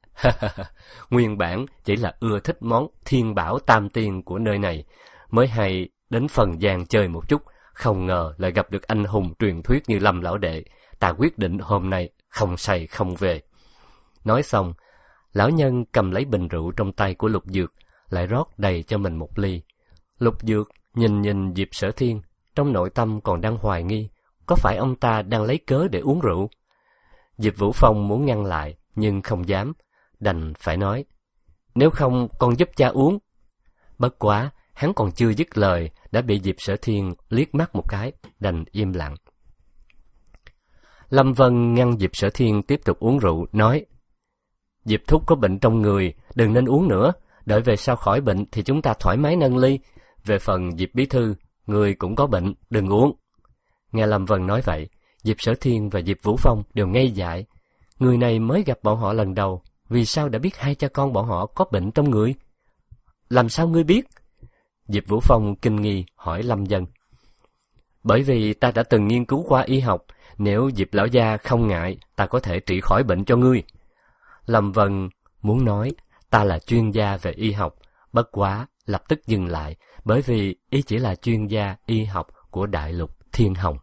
Nguyên bản chỉ là ưa thích món thiên bảo tam tiên của nơi này, mới hay đến Phần Giang chơi một chút, không ngờ lại gặp được anh hùng truyền thuyết như Lâm lão đệ. Ta quyết định hôm nay không say không về. Nói xong, lão nhân cầm lấy bình rượu trong tay của Lục Dược, lại rót đầy cho mình một ly. Lục Dược nhìn nhìn Diệp Sở Thiên, trong nội tâm còn đang hoài nghi, có phải ông ta đang lấy cớ để uống rượu? Diệp Vũ Phong muốn ngăn lại, nhưng không dám, đành phải nói, nếu không con giúp cha uống. Bất quá, Hắn còn chưa dứt lời, đã bị Diệp Sở Thiên liếc mắt một cái, đành im lặng. Lâm Vân ngăn Diệp Sở Thiên tiếp tục uống rượu, nói: Diệp thúc có bệnh trong người, đừng nên uống nữa, đợi về sau khỏi bệnh thì chúng ta thoải mái nâng ly. Về phần Diệp bí thư, người cũng có bệnh, đừng uống. Nghe Lâm Vân nói vậy, Diệp Sở Thiên và Diệp Vũ Phong đều ngây dại. Người này mới gặp bọn họ lần đầu, vì sao đã biết hai cha con bọn họ có bệnh trong người? Làm sao ngươi biết? Diệp Vũ Phong kinh nghi hỏi Lâm Vân. Bởi vì ta đã từng nghiên cứu qua y học, nếu Diệp lão gia không ngại, ta có thể trị khỏi bệnh cho ngươi. Lâm Vân muốn nói, ta là chuyên gia về y học, bất quá lập tức dừng lại, bởi vì y chỉ là chuyên gia y học của đại lục Thiên Hồng.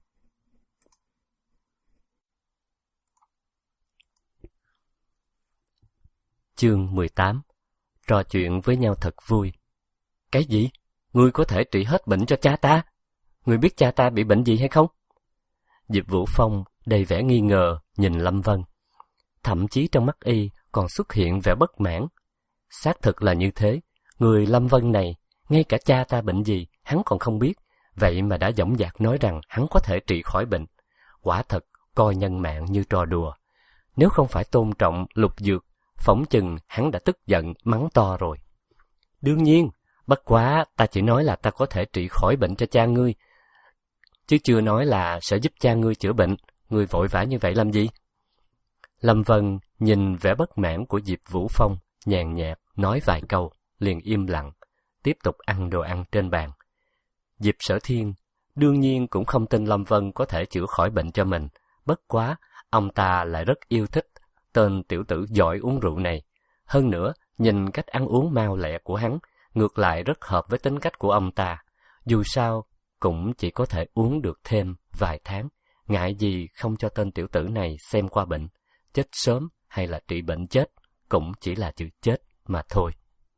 Chương mười tám. Trò chuyện với nhau thật vui. Cái gì? Ngươi có thể trị hết bệnh cho cha ta? Ngươi biết cha ta bị bệnh gì hay không? Diệp Vũ Phong đầy vẻ nghi ngờ nhìn Lâm Vân. Thậm chí trong mắt y còn xuất hiện vẻ bất mãn. Xác thực là như thế, người Lâm Vân này, ngay cả cha ta bệnh gì, hắn còn không biết, vậy mà đã dõng dạc nói rằng hắn có thể trị khỏi bệnh. Quả thật, coi nhân mạng như trò đùa. Nếu không phải tôn trọng lục dược, phỏng chừng hắn đã tức giận mắng to rồi. Đương nhiên, bất quá ta chỉ nói là ta có thể trị khỏi bệnh cho cha ngươi, chứ chưa nói là sẽ giúp cha ngươi chữa bệnh. Ngươi vội vã như vậy làm gì? Lâm Vân nhìn vẻ bất mãn của Diệp Vũ Phong, nhàn nhạt nói vài câu, liền im lặng, tiếp tục ăn đồ ăn trên bàn. Diệp Sở Thiên đương nhiên cũng không tin Lâm Vân có thể chữa khỏi bệnh cho mình, bất quá ông ta lại rất yêu thích tên tiểu tử giỏi uống rượu này. Hơn nữa, nhìn cách ăn uống mau lẹ của hắn, ngược lại rất hợp với tính cách của ông ta. Dù sao, cũng chỉ có thể uống được thêm vài tháng, ngại gì không cho tên tiểu tử này xem qua bệnh. Chết sớm hay là trị bệnh chết, cũng chỉ là chữ chết mà thôi.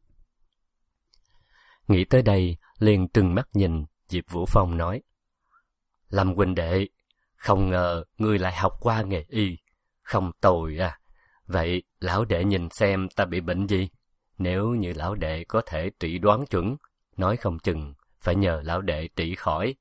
Nghĩ tới đây, liền trừng mắt nhìn Diệp Vũ Phong nói: Lâm huynh đệ, không ngờ ngươi lại học qua nghề y, không tồi à. Vậy lão đệ nhìn xem ta bị bệnh gì? Nếu như lão đệ có thể trị đoán chuẩn, nói không chừng phải nhờ lão đệ trị khỏi.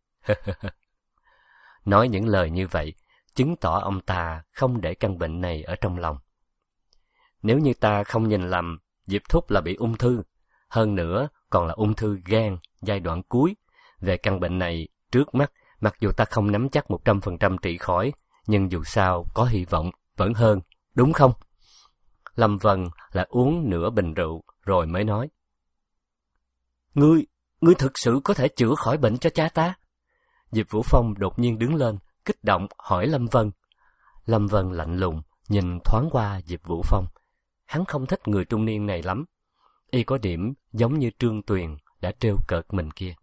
Nói những lời như vậy, chứng tỏ ông ta không để căn bệnh này ở trong lòng. Nếu như ta không nhìn lầm, Diệp thúc là bị ung thư, hơn nữa còn là ung thư gan giai đoạn cuối. Về căn bệnh này, trước mắt, mặc dù ta không nắm chắc một trăm phần trăm trị khỏi, nhưng dù sao có hy vọng vẫn hơn, đúng không? Lâm Vân lại uống nửa bình rượu rồi mới nói: Ngươi, ngươi thực sự có thể chữa khỏi bệnh cho cha ta? Diệp Vũ Phong đột nhiên đứng lên, kích động hỏi Lâm Vân. Lâm Vân lạnh lùng nhìn thoáng qua Diệp Vũ Phong. Hắn không thích người trung niên này lắm. Y có điểm giống như Trương Tuyền đã trêu cợt mình kia.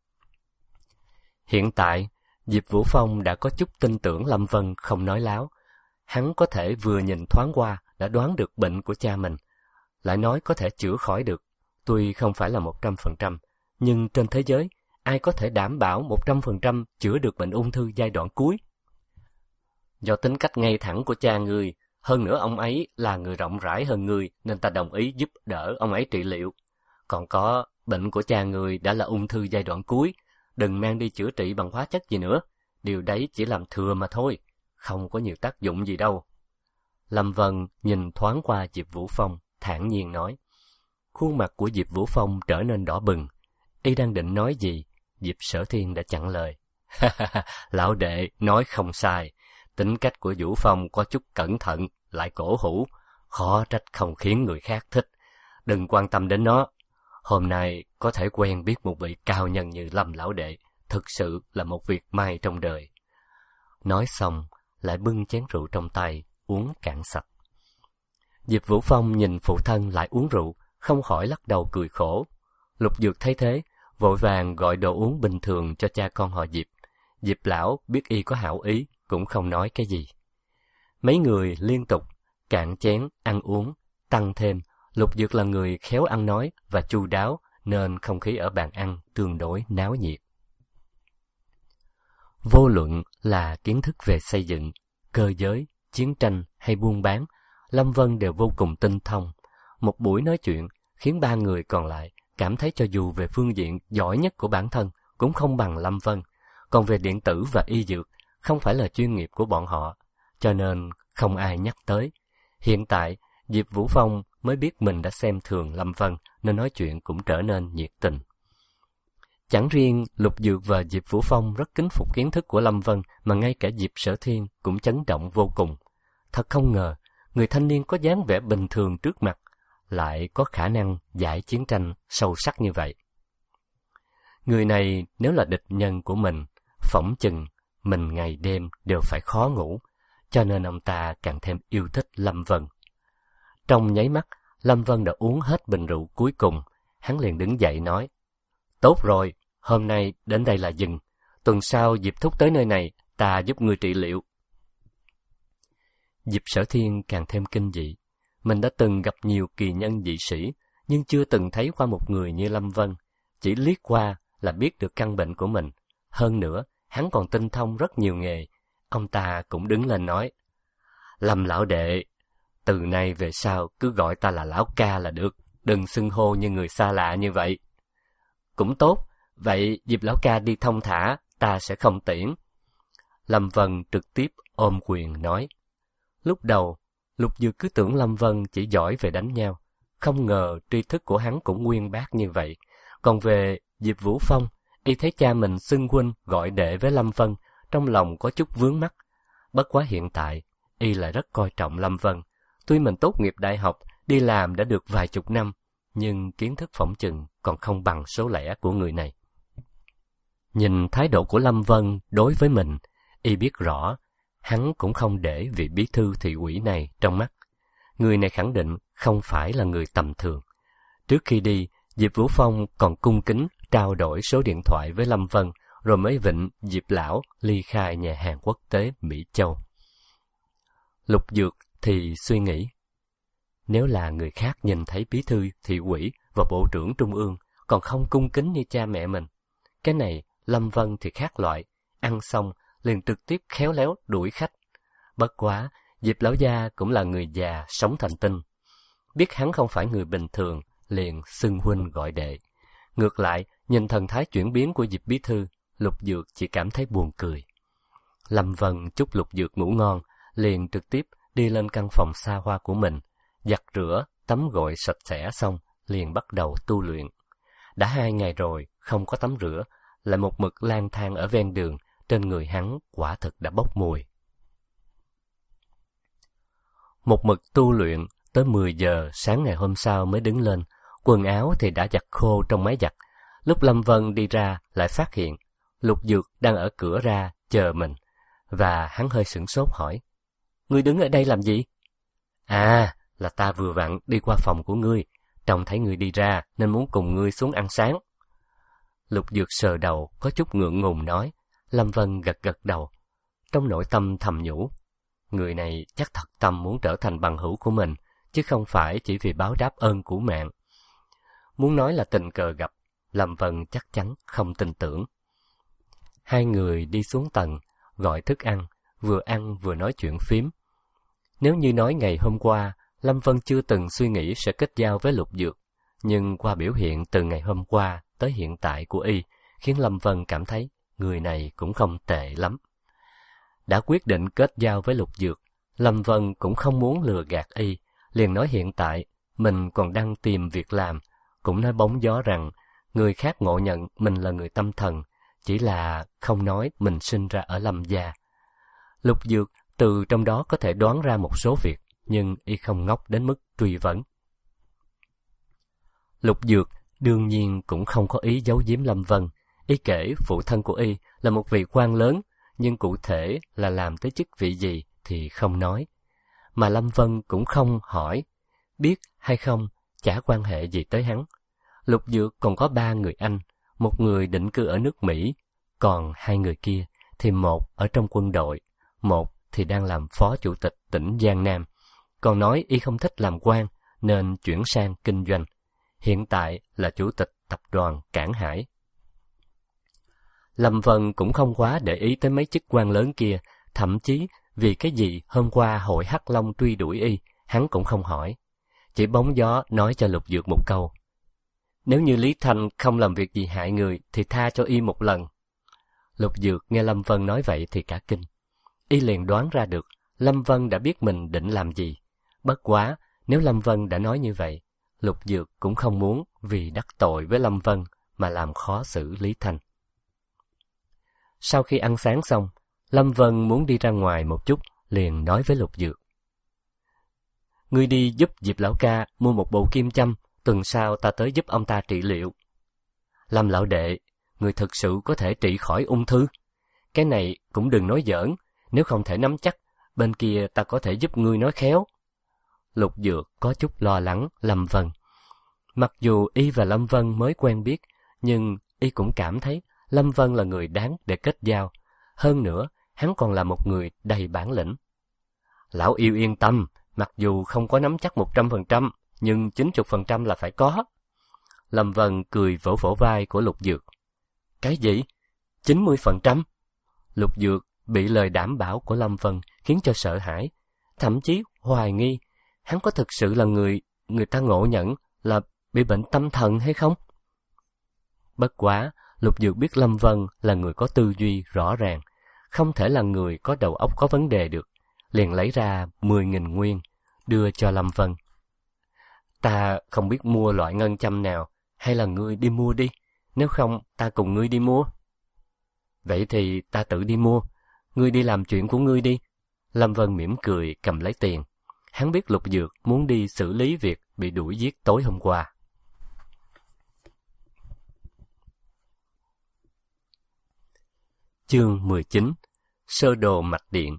Hiện tại, Diệp Vũ Phong đã có chút tin tưởng Lâm Vân không nói láo. Hắn có thể vừa nhìn thoáng qua đã đoán được bệnh của cha mình, lại nói có thể chữa khỏi được. Tuy không phải là một trăm phần trăm, nhưng trên thế giới, ai có thể đảm bảo một trăm phần trăm chữa được bệnh ung thư giai đoạn cuối? Do tính cách ngay thẳng của cha ngươi, hơn nữa ông ấy là người rộng rãi hơn ngươi, nên ta đồng ý giúp đỡ ông ấy trị liệu. Còn có, bệnh của cha ngươi đã là ung thư giai đoạn cuối, đừng mang đi chữa trị bằng hóa chất gì nữa. Điều đấy chỉ làm thừa mà thôi, không có nhiều tác dụng gì đâu. Lâm Vân nhìn thoáng qua Diệp Vũ Phong, thản nhiên nói. Khuôn mặt của Diệp Vũ Phong trở nên đỏ bừng. Y đang định nói gì, Diệp Sở Thiên đã chặn lời. Lão đệ nói không sai, tính cách của Vũ Phong có chút cẩn thận, lại cổ hủ, khó trách không khiến người khác thích. Đừng quan tâm đến nó. Hôm nay có thể quen biết một vị cao nhân như Lâm lão đệ, thực sự là một việc may trong đời. Nói xong, lại bưng chén rượu trong tay, uống cạn sạch. Diệp Vũ Phong nhìn phụ thân lại uống rượu, không khỏi lắc đầu cười khổ. Lục Dược thấy thế, vội vàng gọi đồ uống bình thường cho cha con họ Diệp. Diệp lão biết y có hảo ý, cũng không nói cái gì. Mấy người liên tục cạn chén ăn uống, tăng thêm. Lục Dược là người khéo ăn nói và chu đáo, nên không khí ở bàn ăn tương đối náo nhiệt. Vô luận là kiến thức về xây dựng, cơ giới, chiến tranh hay buôn bán, Lâm Vân đều vô cùng tinh thông. Một buổi nói chuyện khiến ba người còn lại cảm thấy cho dù về phương diện giỏi nhất của bản thân cũng không bằng Lâm Vân, còn về điện tử và y dược không phải là chuyên nghiệp của bọn họ, cho nên không ai nhắc tới. Hiện tại, Diệp Vũ Phong mới biết mình đã xem thường Lâm Vân, nên nói chuyện cũng trở nên nhiệt tình. Chẳng riêng Lục Dược và Diệp Vũ Phong rất kính phục kiến thức của Lâm Vân, mà ngay cả Diệp Sở Thiên cũng chấn động vô cùng. Thật không ngờ, người thanh niên có dáng vẻ bình thường trước mặt, lại có khả năng giải chiến tranh sâu sắc như vậy. Người này nếu là địch nhân của mình, phỏng chừng mình ngày đêm đều phải khó ngủ, cho nên ông ta càng thêm yêu thích Lâm Vân. Trong nháy mắt, Lâm Vân đã uống hết bình rượu cuối cùng, hắn liền đứng dậy nói: Tốt rồi, hôm nay đến đây là dừng, tuần sau Diệp Thúc tới nơi này, ta giúp ngươi trị liệu. Diệp Sở Thiên càng thêm kinh dị. Mình đã từng gặp nhiều kỳ nhân dị sĩ, nhưng chưa từng thấy qua một người như Lâm Vân. Chỉ liếc qua là biết được căn bệnh của mình. Hơn nữa, hắn còn tinh thông rất nhiều nghề. Ông ta cũng đứng lên nói: Lâm lão đệ, từ nay về sau cứ gọi ta là lão ca là được, đừng xưng hô như người xa lạ như vậy. Cũng tốt, vậy Diệp lão ca đi thông thả, ta sẽ không tiễn. Lâm Vân trực tiếp ôm quyền nói. Lúc đầu, Lục Dược cứ tưởng Lâm Vân chỉ giỏi về đánh nhau, không ngờ tri thức của hắn cũng uyên bác như vậy. Còn về Diệp Vũ Phong, y thấy cha mình xưng huynh gọi đệ với Lâm Vân, trong lòng có chút vướng mắc. Bất quá hiện tại, y lại rất coi trọng Lâm Vân. Tuy mình tốt nghiệp đại học, đi làm đã được vài chục năm, nhưng kiến thức phỏng chừng còn không bằng số lẻ của người này. Nhìn thái độ của Lâm Vân đối với mình, y biết rõ, hắn cũng không để vị bí thư thị ủy này trong mắt. Người này khẳng định không phải là người tầm thường. Trước khi đi, Diệp Vũ Phong còn cung kính trao đổi số điện thoại với Lâm Vân, rồi mới vịnh Diệp lão ly khai nhà hàng quốc tế Mỹ Châu. Lục Dược thì suy nghĩ, nếu là người khác nhìn thấy bí thư thị ủy và bộ trưởng trung ương còn không cung kính như cha mẹ mình, cái này Lâm Vân thì khác loại, ăn xong liền trực tiếp khéo léo đuổi khách. Bất quá, Diệp lão gia cũng là người già sống thành tinh, biết hắn không phải người bình thường, liền xưng huynh gọi đệ. Ngược lại, nhìn thần thái chuyển biến của Diệp bí thư, Lục Dược chỉ cảm thấy buồn cười. Lâm Vân chúc Lục Dược ngủ ngon, liền trực tiếp đi lên căn phòng xa hoa của mình, giặt rửa, tắm gội sạch sẽ xong, liền bắt đầu tu luyện. Đã hai ngày rồi, không có tắm rửa, lại một mực lang thang ở ven đường, trên người hắn quả thực đã bốc mùi. Một mực tu luyện, tới mười giờ sáng ngày hôm sau mới đứng lên, quần áo thì đã giặt khô trong máy giặt. Lúc Lâm Vân đi ra, lại phát hiện, Lục Dược đang ở cửa ra, chờ mình, và hắn hơi sửng sốt hỏi, Ngươi đứng ở đây làm gì? À, là ta vừa vặn đi qua phòng của ngươi, trông thấy ngươi đi ra nên muốn cùng ngươi xuống ăn sáng. Lục Dược sờ đầu, có chút ngượng ngùng nói. Lâm Vân gật gật đầu, trong nội tâm thầm nhủ, người này chắc thật tâm muốn trở thành bằng hữu của mình, chứ không phải chỉ vì báo đáp ơn của mạng. Muốn nói là tình cờ gặp, Lâm Vân chắc chắn không tin tưởng. Hai người đi xuống tầng, gọi thức ăn, vừa ăn vừa nói chuyện phím. Nếu như nói ngày hôm qua, Lâm Vân chưa từng suy nghĩ sẽ kết giao với Lục Dược, nhưng qua biểu hiện từ ngày hôm qua tới hiện tại của y, khiến Lâm Vân cảm thấy người này cũng không tệ lắm. Đã quyết định kết giao với Lục Dược, Lâm Vân cũng không muốn lừa gạt y, liền nói hiện tại mình còn đang tìm việc làm, cũng nói bóng gió rằng người khác ngộ nhận mình là người tâm thần, chỉ là không nói mình sinh ra ở Lâm gia. Lục Dược từ trong đó có thể đoán ra một số việc, nhưng y không ngốc đến mức truy vấn. Lục Dược đương nhiên cũng không có ý giấu giếm Lâm Vân. Y kể phụ thân của y là một vị quan lớn, nhưng cụ thể là làm tới chức vị gì thì không nói. Mà Lâm Vân cũng không hỏi, biết hay không chả quan hệ gì tới hắn. Lục Dược còn có ba người anh, một người định cư ở nước Mỹ, còn hai người kia thì một ở trong quân đội, một thì đang làm phó chủ tịch tỉnh Giang Nam, còn nói y không thích làm quan nên chuyển sang kinh doanh. Hiện tại là chủ tịch tập đoàn Cảng Hải. Lâm Vân cũng không quá để ý tới mấy chức quan lớn kia, thậm chí vì cái gì hôm qua hội Hắc Long truy đuổi y, hắn cũng không hỏi. Chỉ bóng gió nói cho Lục Dược một câu. Nếu như Lý Thanh không làm việc gì hại người thì tha cho y một lần. Lục Dược nghe Lâm Vân nói vậy thì cả kinh. Y liền đoán ra được Lâm Vân đã biết mình định làm gì. Bất quá, nếu Lâm Vân đã nói như vậy, Lục Dược cũng không muốn vì đắc tội với Lâm Vân mà làm khó xử Lý Thanh. Sau khi ăn sáng xong, Lâm Vân muốn đi ra ngoài một chút, liền nói với Lục Dược. Ngươi đi giúp Diệp lão ca mua một bộ kim châm, tuần sau ta tới giúp ông ta trị liệu. Lâm lão đệ, ngươi thực sự có thể trị khỏi ung thư? Cái này cũng đừng nói giỡn, nếu không thể nắm chắc, bên kia ta có thể giúp ngươi nói khéo. Lục Dược có chút lo lắng Lâm Vân. Mặc dù y và Lâm Vân mới quen biết, nhưng y cũng cảm thấy Lâm Vân là người đáng để kết giao. Hơn nữa, hắn còn là một người đầy bản lĩnh. Lão yêu yên tâm, mặc dù không có nắm chắc một trăm phần trăm, nhưng chín mươi phần trăm là phải có. Lâm Vân cười vỗ vỗ vai của Lục Dược. Cái gì? chín mươi phần trăm? Lục Dược bị lời đảm bảo của Lâm Vân khiến cho sợ hãi, thậm chí hoài nghi hắn có thực sự là người người ta ngộ nhận là bị bệnh tâm thần hay không? Bất quá, Lục Dược biết Lâm Vân là người có tư duy rõ ràng, không thể là người có đầu óc có vấn đề được, liền lấy ra mười nghìn nguyên, đưa cho Lâm Vân. Ta không biết mua loại ngân châm nào, hay là ngươi đi mua đi, nếu không ta cùng ngươi đi mua. Vậy thì ta tự đi mua, ngươi đi làm chuyện của ngươi đi. Lâm Vân mỉm cười cầm lấy tiền. Hắn biết Lục Dược muốn đi xử lý việc bị đuổi giết tối hôm qua. Chương mười chín. Sơ đồ mạch điện.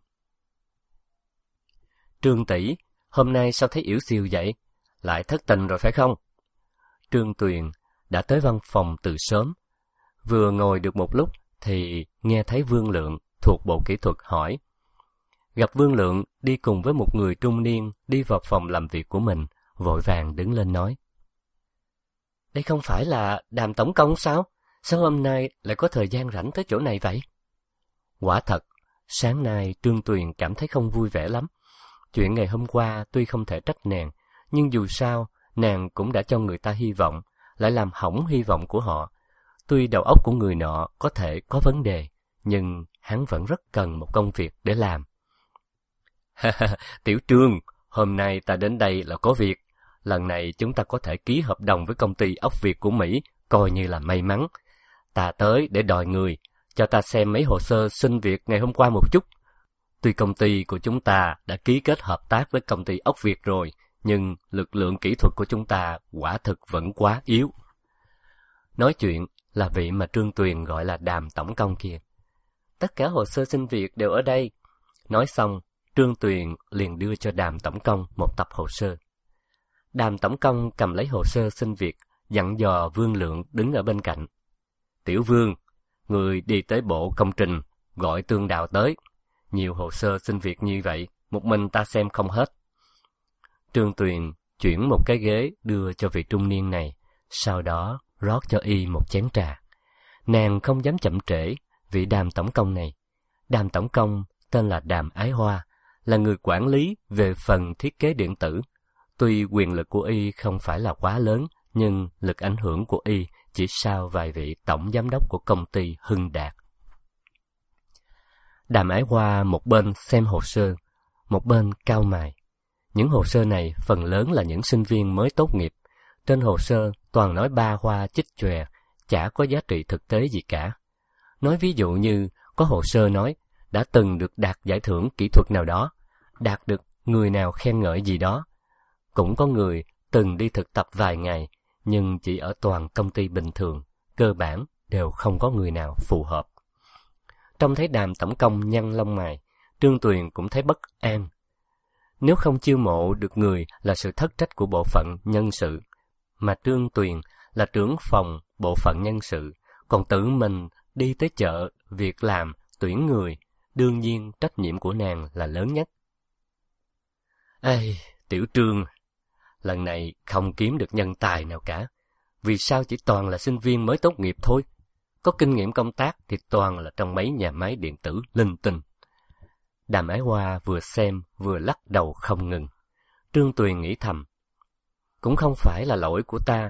Trương tỷ, hôm nay sao thấy yểu xìu vậy? Lại thất tình rồi phải không? Trương Tuyền đã tới văn phòng từ sớm. Vừa ngồi được một lúc thì nghe thấy Vương Lượng thuộc bộ kỹ thuật hỏi. Gặp Vương Lượng đi cùng với một người trung niên đi vào phòng làm việc của mình, vội vàng đứng lên nói. Đây không phải là Đàm tổng công sao? Sao hôm nay lại có thời gian rảnh tới chỗ này vậy? Quả thật, sáng nay Trương Tuyền cảm thấy không vui vẻ lắm. Chuyện ngày hôm qua tuy không thể trách nàng, nhưng dù sao, nàng cũng đã cho người ta hy vọng, lại làm hỏng hy vọng của họ. Tuy đầu óc của người nọ có thể có vấn đề, nhưng hắn vẫn rất cần một công việc để làm. Tiểu Trương, hôm nay ta đến đây là có việc. Lần này chúng ta có thể ký hợp đồng với công ty ốc Việt của Mỹ, coi như là may mắn. Ta tới để đòi người, cho ta xem mấy hồ sơ xin việc ngày hôm qua một chút. Tuy công ty của chúng ta đã ký kết hợp tác với công ty ốc Việt rồi, nhưng lực lượng kỹ thuật của chúng ta quả thực vẫn quá yếu. Nói chuyện là vị mà Trương Tuyền gọi là Đàm tổng công kia. Tất cả hồ sơ xin việc đều ở đây. Nói xong, Trương Tuyền liền đưa cho Đàm tổng công một tập hồ sơ. Đàm tổng công cầm lấy hồ sơ xin việc, dặn dò Vương Lượng đứng ở bên cạnh. Tiểu Vương, người đi tới bộ công trình, gọi Tương Đào tới. Nhiều hồ sơ xin việc như vậy, một mình ta xem không hết. Trương Tuyền chuyển một cái ghế đưa cho vị trung niên này, sau đó rót cho y một chén trà. Nàng không dám chậm trễ vị Đàm tổng công này. Đàm tổng công tên là Đàm Ái Hoa, là người quản lý về phần thiết kế điện tử. Tuy quyền lực của y không phải là quá lớn, nhưng lực ảnh hưởng của y chỉ sau vài vị tổng giám đốc của công ty Hưng Đạt. Đàm Ái Hoa một bên xem hồ sơ, một bên cau mày. Những hồ sơ này phần lớn là những sinh viên mới tốt nghiệp. Trên hồ sơ toàn nói ba hoa chích chòe, chả có giá trị thực tế gì cả. Nói ví dụ như có hồ sơ nói đã từng được đạt giải thưởng kỹ thuật nào đó, đạt được người nào khen ngợi gì đó. Cũng có người từng đi thực tập vài ngày, nhưng chỉ ở toàn công ty bình thường, cơ bản đều không có người nào phù hợp. Trông thấy Đàm tổng công nhăn lông mày, Trương Tuyền cũng thấy bất an. Nếu không chiêu mộ được người là sự thất trách của bộ phận nhân sự, mà Trương Tuyền là trưởng phòng bộ phận nhân sự, còn tự mình đi tới chợ, việc làm, tuyển người, đương nhiên trách nhiệm của nàng là lớn nhất. Ây, Tiểu Trương, lần này không kiếm được nhân tài nào cả. Vì sao chỉ toàn là sinh viên mới tốt nghiệp thôi? Có kinh nghiệm công tác thì toàn là trong mấy nhà máy điện tử linh tinh. Đàm Ái Hoa vừa xem vừa lắc đầu không ngừng. Trương Tuyền nghĩ thầm, cũng không phải là lỗi của ta,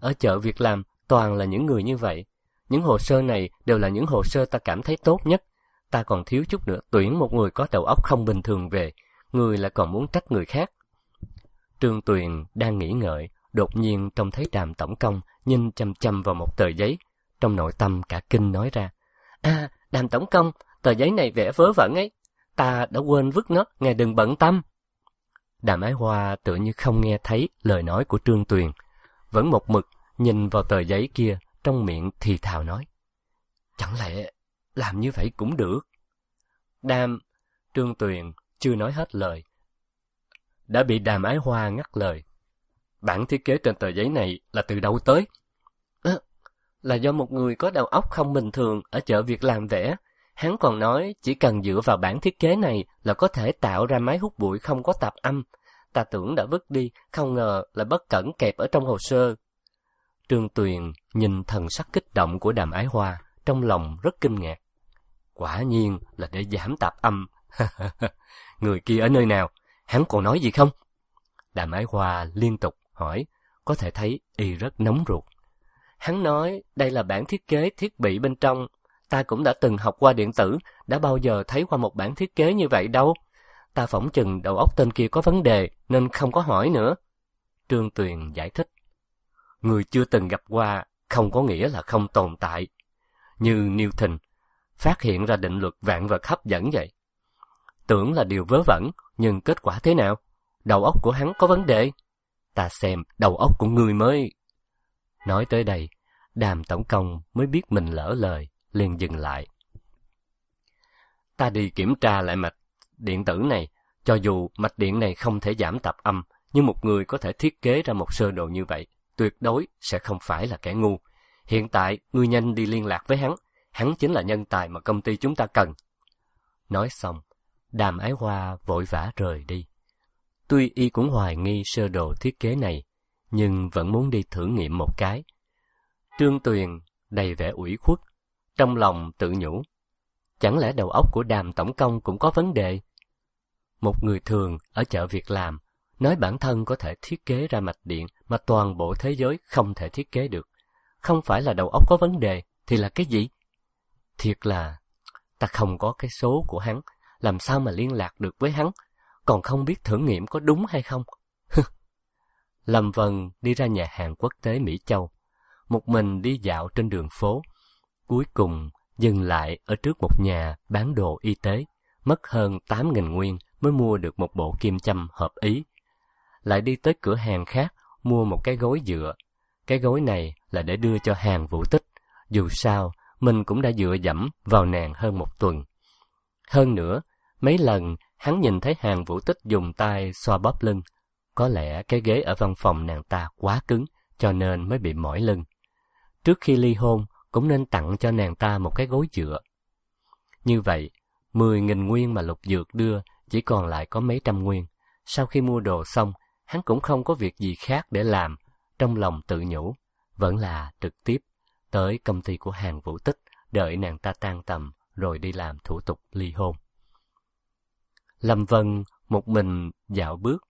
ở chợ việc làm toàn là những người như vậy. Những hồ sơ này đều là những hồ sơ ta cảm thấy tốt nhất. Ta còn thiếu chút nữa tuyển một người có đầu óc không bình thường về, người lại còn muốn trách người khác. Trương Tuyền đang nghĩ ngợi, đột nhiên trông thấy Đàm tổng công nhìn chăm chăm vào một tờ giấy, trong nội tâm cả kinh nói ra: À, Đàm tổng công, tờ giấy này vẽ vớ vẩn ấy, ta đã quên vứt nó, ngài đừng bận tâm. Đàm Ái Hoa tựa như không nghe thấy lời nói của Trương Tuyền, vẫn một mực nhìn vào tờ giấy kia, trong miệng thì thào nói: Chẳng lẽ làm như vậy cũng được? Đàm, Trương Tuyền chưa nói hết lời, đã bị Đàm Ái Hoa ngắt lời. Bản thiết kế trên tờ giấy này là từ đâu tới? À, là do một người có đầu óc không bình thường ở chợ việc làm vẽ. Hắn còn nói chỉ cần dựa vào bản thiết kế này là có thể tạo ra máy hút bụi không có tạp âm. Ta tưởng đã vứt đi, không ngờ là bất cẩn kẹp ở trong hồ sơ. Trương Tuyền nhìn thần sắc kích động của Đàm Ái Hoa, trong lòng rất kinh ngạc. Quả nhiên là để giảm tạp âm. Người kia ở nơi nào? Hắn còn nói gì không? Đàm Ái Hoa liên tục hỏi, có thể thấy y rất nóng ruột. Hắn nói đây là bản thiết kế thiết bị bên trong. Ta cũng đã từng học qua điện tử, đã bao giờ thấy qua một bản thiết kế như vậy đâu. Ta phỏng chừng đầu óc tên kia có vấn đề, nên không có hỏi nữa. Trương Tuyền giải thích. Người chưa từng gặp qua không có nghĩa là không tồn tại. Như Newton phát hiện ra định luật vạn vật hấp dẫn vậy. Tưởng là điều vớ vẩn, nhưng kết quả thế nào? Đầu óc của hắn có vấn đề. Ta xem đầu óc của ngươi mới... Nói tới đây, Đàm tổng công mới biết mình lỡ lời, liền dừng lại. Ta đi kiểm tra lại mạch điện tử này, cho dù mạch điện này không thể giảm tạp âm, nhưng một người có thể thiết kế ra một sơ đồ như vậy, tuyệt đối sẽ không phải là kẻ ngu. Hiện tại, ngươi nhanh đi liên lạc với hắn, hắn chính là nhân tài mà công ty chúng ta cần. Nói xong, Đàm Ái Hoa vội vã rời đi. Tuy y cũng hoài nghi sơ đồ thiết kế này, nhưng vẫn muốn đi thử nghiệm một cái. Trương Tuyền đầy vẻ ủy khuất, trong lòng tự nhủ, chẳng lẽ đầu óc của Đàm tổng công cũng có vấn đề? Một người thường ở chợ việc làm, nói bản thân có thể thiết kế ra mạch điện mà toàn bộ thế giới không thể thiết kế được. Không phải là đầu óc có vấn đề, thì là cái gì? Thiệt là, ta không có cái số của hắn, làm sao mà liên lạc được với hắn, còn không biết thử nghiệm có đúng hay không. Lâm Vân đi ra nhà hàng quốc tế Mỹ Châu, một mình đi dạo trên đường phố, cuối cùng dừng lại ở trước một nhà bán đồ y tế, mất hơn tám nghìn nguyên mới mua được một bộ kim châm hợp ý. Lại đi tới cửa hàng khác, mua một cái gối dựa. Cái gối này là để đưa cho Hàn Vũ Tích, dù sao mình cũng đã dựa dẫm vào nàng hơn một tuần. Hơn nữa, mấy lần hắn nhìn thấy Hàn Vũ Tích dùng tay xoa bóp lưng, có lẽ cái ghế ở văn phòng nàng ta quá cứng, cho nên mới bị mỏi lưng. Trước khi ly hôn, cũng nên tặng cho nàng ta một cái gối dựa. Như vậy, mười nghìn nguyên mà Lục Dược đưa chỉ còn lại có mấy trăm nguyên. Sau khi mua đồ xong, hắn cũng không có việc gì khác để làm, trong lòng tự nhủ, vẫn là trực tiếp tới công ty của Hàn Vũ Tích, đợi nàng ta tan tầm rồi đi làm thủ tục ly hôn. Lâm Vân một mình dạo bước.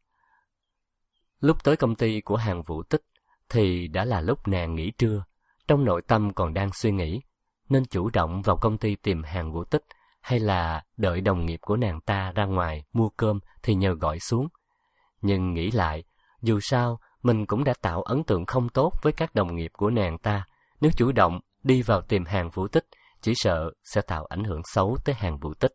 Lúc tới công ty của Hàn Vũ Tích thì đã là lúc nàng nghỉ trưa, trong nội tâm còn đang suy nghĩ nên chủ động vào công ty tìm Hàn Vũ Tích hay là đợi đồng nghiệp của nàng ta ra ngoài mua cơm thì nhờ gọi xuống. Nhưng nghĩ lại, dù sao mình cũng đã tạo ấn tượng không tốt với các đồng nghiệp của nàng ta, nếu chủ động đi vào tìm Hàn Vũ Tích chỉ sợ sẽ tạo ảnh hưởng xấu tới Hàn Vũ Tích.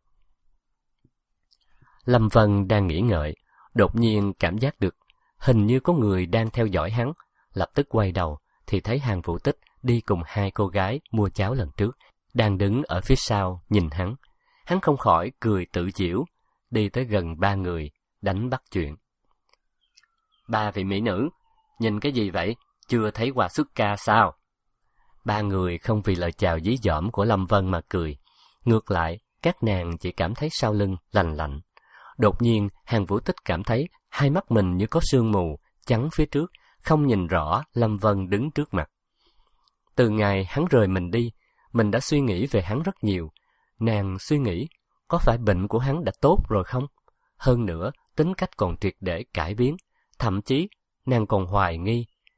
Lâm Vân đang nghĩ ngợi, đột nhiên cảm giác được hình như có người đang theo dõi hắn, lập tức quay đầu thì thấy Hàn Vũ Tích đi cùng hai cô gái mua cháo lần trước, đang đứng ở phía sau nhìn hắn. Hắn không khỏi cười tự giễu, đi tới gần ba người, đánh bắt chuyện. Ba vị mỹ nữ, nhìn cái gì vậy? Chưa thấy qua xuất ca sao? Ba người không vì lời chào dí dỏm của Lâm Vân mà cười. Ngược lại, các nàng chỉ cảm thấy sau lưng lành lạnh. Đột nhiên, Hàn Vũ Tích cảm thấy hai mắt mình như có sương mù, chắn phía trước, không nhìn rõ Lâm Vân đứng trước mặt. Từ ngày hắn rời mình đi, mình đã suy nghĩ về hắn rất nhiều. Nàng suy nghĩ, có phải bệnh của hắn đã tốt rồi không? Hơn nữa, tính cách còn triệt để cải biến. Thậm chí, nàng còn hoài nghi,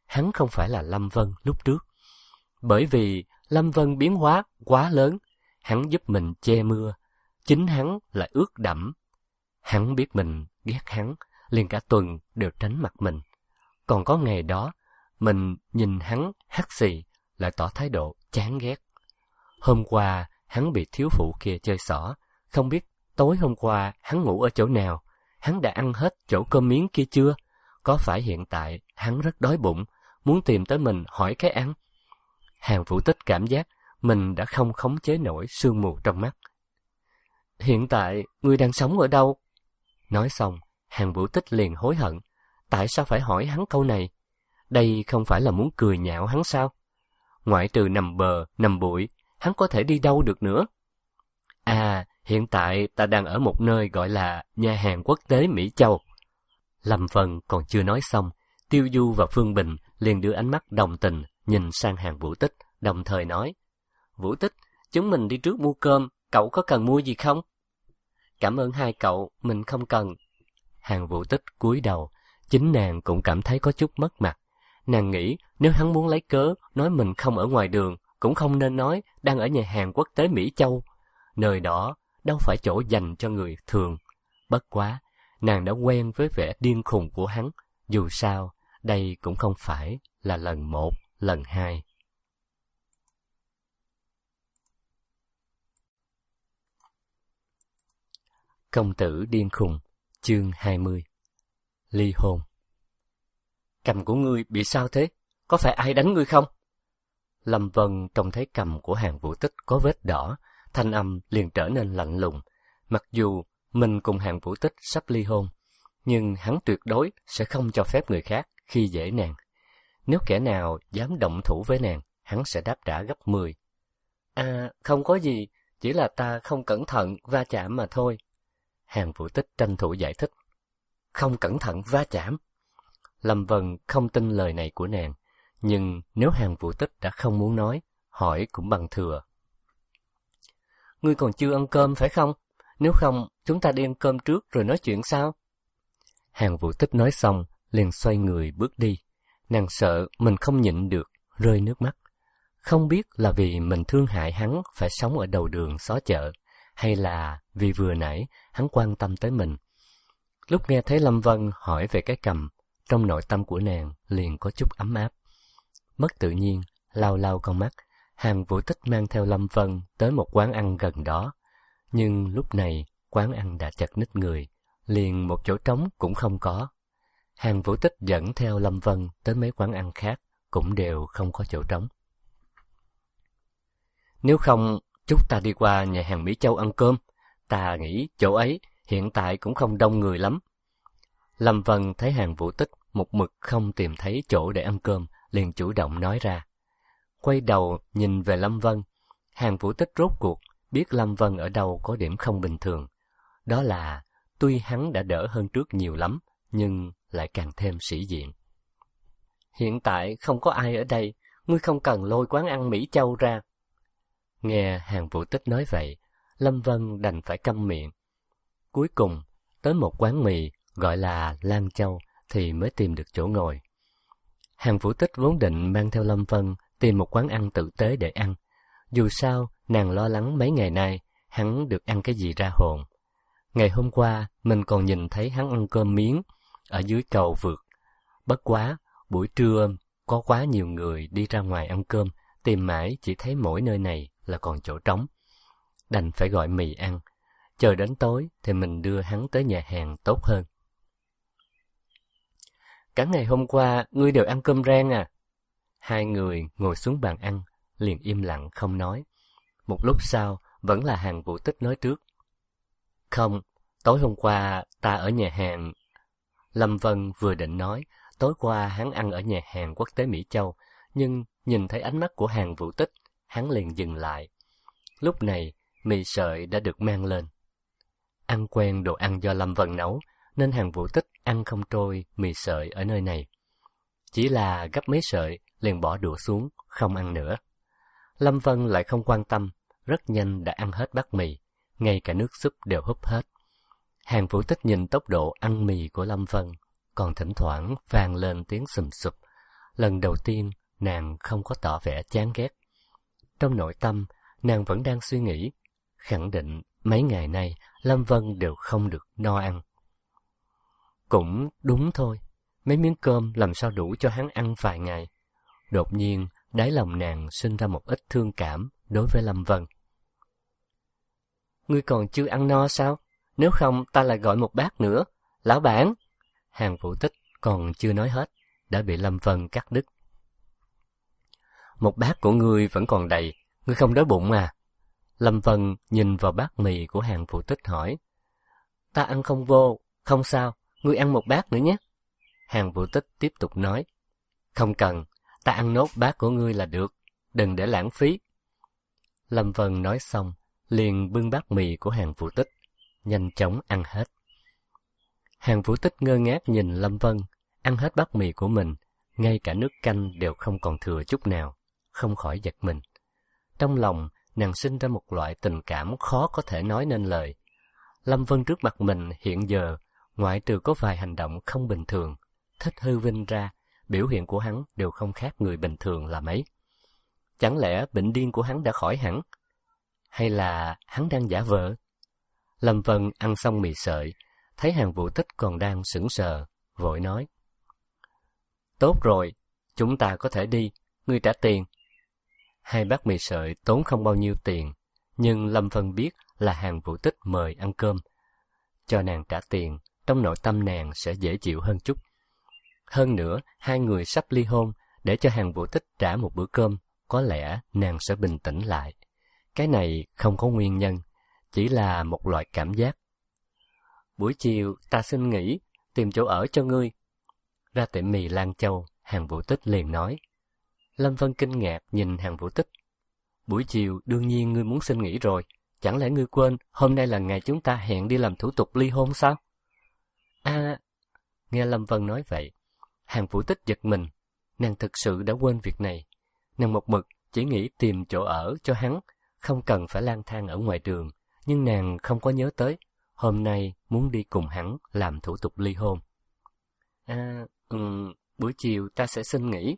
hắn không phải là Lâm Vân lúc trước. Bởi vì Lâm Vân biến hóa quá lớn, hắn giúp mình che mưa, chính hắn lại ướt đẫm. Hắn biết mình ghét hắn, liền cả tuần đều tránh mặt mình. Còn có ngày đó, mình nhìn hắn hắt xì, lại tỏ thái độ chán ghét. Hôm qua, hắn bị thiếu phụ kia chơi xỏ, không biết tối hôm qua hắn ngủ ở chỗ nào, hắn đã ăn hết chỗ cơm miếng kia chưa? Có phải hiện tại hắn rất đói bụng, muốn tìm tới mình hỏi cái ăn? Hàn Vũ Tích cảm giác mình đã không khống chế nổi sương mù trong mắt. Hiện tại, ngươi đang sống ở đâu? Nói xong, Hàn Vũ Tích liền hối hận. Tại sao phải hỏi hắn câu này? Đây không phải là muốn cười nhạo hắn sao? Ngoại trừ nằm bờ, nằm bụi, hắn có thể đi đâu được nữa? À, hiện tại ta đang ở một nơi gọi là nhà hàng quốc tế Mỹ Châu. Lâm Vân còn chưa nói xong, Tiêu Du và Phương Bình liền đưa ánh mắt đồng tình nhìn sang Hàn Vũ Tích, đồng thời nói: Vũ Tích, chúng mình đi trước mua cơm, cậu có cần mua gì không? Cảm ơn hai cậu, mình không cần. Hàn Vũ Tích cúi đầu, chính nàng cũng cảm thấy có chút mất mặt. Nàng nghĩ nếu hắn muốn lấy cớ nói mình không ở ngoài đường, cũng không nên nói đang ở nhà hàng quốc tế Mỹ Châu. Nơi đó đâu phải chỗ dành cho người thường. Bất quá, nàng đã quen với vẻ điên khùng của hắn. Dù sao, đây cũng không phải là lần một, lần hai. Công tử điên khùng, chương hai mươi. Ly hôn. Cầm của ngươi bị sao thế? Có phải ai đánh ngươi không? Lâm Vân trông thấy cầm của Hàn Vũ Tích có vết đỏ, thanh âm liền trở nên lạnh lùng. Mặc dù mình cùng Hàn Vũ Tích sắp ly hôn, nhưng hắn tuyệt đối sẽ không cho phép người khác khi dễ nàng. Nếu kẻ nào dám động thủ với nàng, hắn sẽ đáp trả gấp mười. À, không có gì, chỉ là ta không cẩn thận va chạm mà thôi. Hàn Vũ Tích tranh thủ giải thích. Không cẩn thận va chạm? Lâm Vân không tin lời này của nàng, nhưng nếu Hàn Vũ Tích đã không muốn nói, hỏi cũng bằng thừa. Ngươi còn chưa ăn cơm phải không? Nếu không, chúng ta đi ăn cơm trước rồi nói chuyện sao? Hàn Vũ Tích nói xong, liền xoay người bước đi. Nàng sợ mình không nhịn được, rơi nước mắt. Không biết là vì mình thương hại hắn phải sống ở đầu đường xó chợ, hay là vì vừa nãy hắn quan tâm tới mình. Lúc nghe thấy Lâm Vân hỏi về cái cầm, trong nội tâm của nàng liền có chút ấm áp. Mất tự nhiên, lau lau con mắt, Hàn Vũ Tích mang theo Lâm Vân tới một quán ăn gần đó. Nhưng lúc này, quán ăn đã chật ních người, liền một chỗ trống cũng không có. Hàn Vũ Tích dẫn theo Lâm Vân tới mấy quán ăn khác, cũng đều không có chỗ trống. Nếu không, chúng ta đi qua nhà hàng Mỹ Châu ăn cơm. Ta nghĩ chỗ ấy hiện tại cũng không đông người lắm. Lâm Vân thấy Hàn Vũ Tích một mực không tìm thấy chỗ để ăn cơm, liền chủ động nói ra. Quay đầu nhìn về Lâm Vân, Hàn Vũ Tích rốt cuộc biết Lâm Vân ở đâu có điểm không bình thường. Đó là tuy hắn đã đỡ hơn trước nhiều lắm, nhưng lại càng thêm sĩ diện. Hiện tại không có ai ở đây, ngươi không cần lôi quán ăn Mỹ Châu ra. Nghe Hàn Vũ Tích nói vậy, Lâm Vân đành phải câm miệng. Cuối cùng, tới một quán mì gọi là Lan Châu thì mới tìm được chỗ ngồi. Hàn Vũ Tích vốn định mang theo Lâm Vân tìm một quán ăn tử tế để ăn. Dù sao, nàng lo lắng mấy ngày nay hắn được ăn cái gì ra hồn. Ngày hôm qua, mình còn nhìn thấy hắn ăn cơm miếng ở dưới cầu vượt. Bất quá, buổi trưa có quá nhiều người đi ra ngoài ăn cơm, tìm mãi chỉ thấy mỗi nơi này là còn chỗ trống. Đành phải gọi mì ăn. Chờ đến tối thì mình đưa hắn tới nhà hàng tốt hơn. Cả ngày hôm qua, ngươi đều ăn cơm rang à? Hai người ngồi xuống bàn ăn, liền im lặng không nói. Một lúc sau, vẫn là Hàn Vũ Tích nói trước. Không, tối hôm qua ta ở nhà hàng. Lâm Vân vừa định nói, tối qua hắn ăn ở nhà hàng quốc tế Mỹ Châu, nhưng nhìn thấy ánh mắt của Hàn Vũ Tích, hắn liền dừng lại. Lúc này, mì sợi đã được mang lên. Ăn quen đồ ăn do Lâm Vân nấu, nên Hàn Vũ Tích ăn không trôi mì sợi ở nơi này. Chỉ là gấp mấy sợi, liền bỏ đũa xuống, không ăn nữa. Lâm Vân lại không quan tâm, rất nhanh đã ăn hết bát mì, ngay cả nước súp đều húp hết. Hàn Vũ Tích nhìn tốc độ ăn mì của Lâm Vân, còn thỉnh thoảng vang lên tiếng sùm sụp. Lần đầu tiên, nàng không có tỏ vẻ chán ghét. Trong nội tâm, nàng vẫn đang suy nghĩ, khẳng định mấy ngày nay Lâm Vân đều không được no ăn. Cũng đúng thôi, mấy miếng cơm làm sao đủ cho hắn ăn vài ngày. Đột nhiên, đáy lòng nàng sinh ra một ít thương cảm đối với Lâm Vân. Ngươi còn chưa ăn no sao? Nếu không ta lại gọi một bát nữa. Lão bản! Hàng Vũ Tích còn chưa nói hết, đã bị Lâm Vân cắt đứt. Một bát của ngươi vẫn còn đầy, ngươi không đói bụng à? Lâm Vân nhìn vào bát mì của Hàng Vũ Tích hỏi. Ta ăn không vô, không sao, ngươi ăn một bát nữa nhé. Hàng Vũ Tích tiếp tục nói. Không cần, ta ăn nốt bát của ngươi là được, đừng để lãng phí. Lâm Vân nói xong, liền bưng bát mì của Hàng Vũ Tích, nhanh chóng ăn hết. Hàng Vũ Tích ngơ ngác nhìn Lâm Vân, ăn hết bát mì của mình, ngay cả nước canh đều không còn thừa chút nào, không khỏi giật mình. Trong lòng, nàng sinh ra một loại tình cảm khó có thể nói nên lời. Lâm Vân trước mặt mình hiện giờ, ngoại trừ có vài hành động không bình thường, thích hư vinh ra, biểu hiện của hắn đều không khác người bình thường là mấy. Chẳng lẽ bệnh điên của hắn đã khỏi hẳn? Hay là hắn đang giả vờ? Lâm Vân ăn xong mì sợi, thấy Hàng Vũ Tích còn đang sững sờ, vội nói. Tốt rồi, chúng ta có thể đi, ngươi trả tiền. Hai bát mì sợi tốn không bao nhiêu tiền, nhưng Lâm Vân biết là Hàng Vũ Tích mời ăn cơm. Cho nàng trả tiền, trong nội tâm nàng sẽ dễ chịu hơn chút. Hơn nữa, hai người sắp ly hôn, để cho Hàng Vũ Tích trả một bữa cơm, có lẽ nàng sẽ bình tĩnh lại. Cái này không có nguyên nhân, chỉ là một loại cảm giác. Buổi chiều ta xin nghỉ, tìm chỗ ở cho ngươi. Ra tiệm mì Lan Châu, Hàng Vũ Tích liền nói. Lâm Vân kinh ngạc nhìn Hàng Vũ Tích. Buổi chiều đương nhiên ngươi muốn xin nghỉ rồi, chẳng lẽ ngươi quên hôm nay là ngày chúng ta hẹn đi làm thủ tục ly hôn sao? À, nghe Lâm Vân nói vậy, Hàng Vũ Tích giật mình, nàng thực sự đã quên việc này. Nàng một mực chỉ nghĩ tìm chỗ ở cho hắn, không cần phải lang thang ở ngoài đường, nhưng nàng không có nhớ tới, hôm nay muốn đi cùng hắn làm thủ tục ly hôn. À, um, buổi chiều ta sẽ xin nghỉ.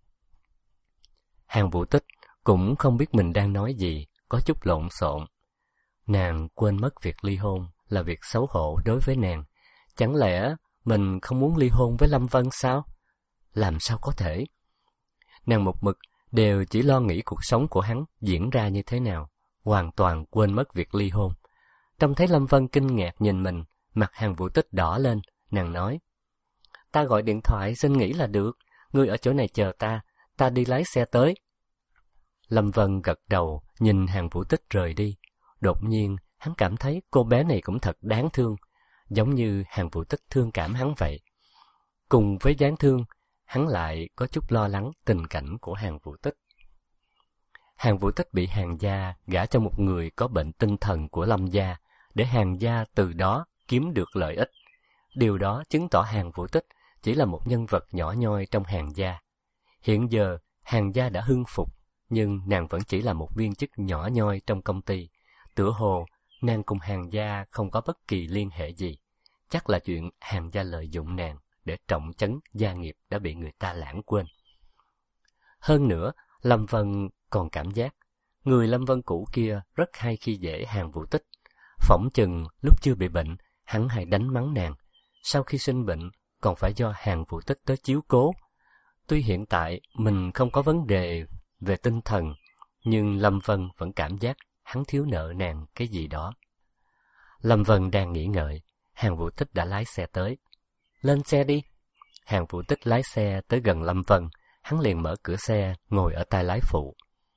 Hàng Vũ Tích cũng không biết mình đang nói gì, có chút lộn xộn. Nàng quên mất việc ly hôn là việc xấu hổ đối với nàng. Chẳng lẽ mình không muốn ly hôn với Lâm Vân sao? Làm sao có thể? Nàng một mực đều chỉ lo nghĩ cuộc sống của hắn diễn ra như thế nào, hoàn toàn quên mất việc ly hôn. Trông thấy Lâm Vân kinh ngạc nhìn mình, mặt Hàng Vũ Tích đỏ lên, nàng nói. Ta gọi điện thoại xin nghỉ là được, ngươi ở chỗ này chờ ta, ta đi lái xe tới. Lâm Vân gật đầu, nhìn Hàng Vũ Tích rời đi. Đột nhiên, hắn cảm thấy cô bé này cũng thật đáng thương, giống như Hàng Vũ Tích thương cảm hắn vậy. Cùng với đáng thương, hắn lại có chút lo lắng tình cảnh của Hàng Vũ Tích. Hàng Vũ Tích bị Hàng gia gả cho một người có bệnh tinh thần của Lâm gia, để Hàng gia từ đó kiếm được lợi ích. Điều đó chứng tỏ Hàng Vũ Tích chỉ là một nhân vật nhỏ nhoi trong Hàng gia. Hiện giờ, Hàng gia đã hưng phục, nhưng nàng vẫn chỉ là một viên chức nhỏ nhoi trong công ty. Tựa hồ, nàng cùng Hàng gia không có bất kỳ liên hệ gì. Chắc là chuyện Hàng gia lợi dụng nàng để trọng trấn gia nghiệp đã bị người ta lãng quên. Hơn nữa, Lâm Vân còn cảm giác, người Lâm Vân cũ kia rất hay khi dễ Hàng Vũ Tích. Phỏng chừng lúc chưa bị bệnh, hắn hay đánh mắng nàng. Sau khi sinh bệnh, còn phải do Hàng Vũ Tích tới chiếu cố. Tuy hiện tại mình không có vấn đề về tinh thần, nhưng Lâm Vân vẫn cảm giác hắn thiếu nợ nàng cái gì đó. Lâm Vân đang nghĩ ngợi, Hàng Vũ Tích đã lái xe tới. Lên xe đi. Hàng Vũ Tích lái xe tới gần Lâm Vân, hắn liền mở cửa xe, ngồi ở tay lái phụ.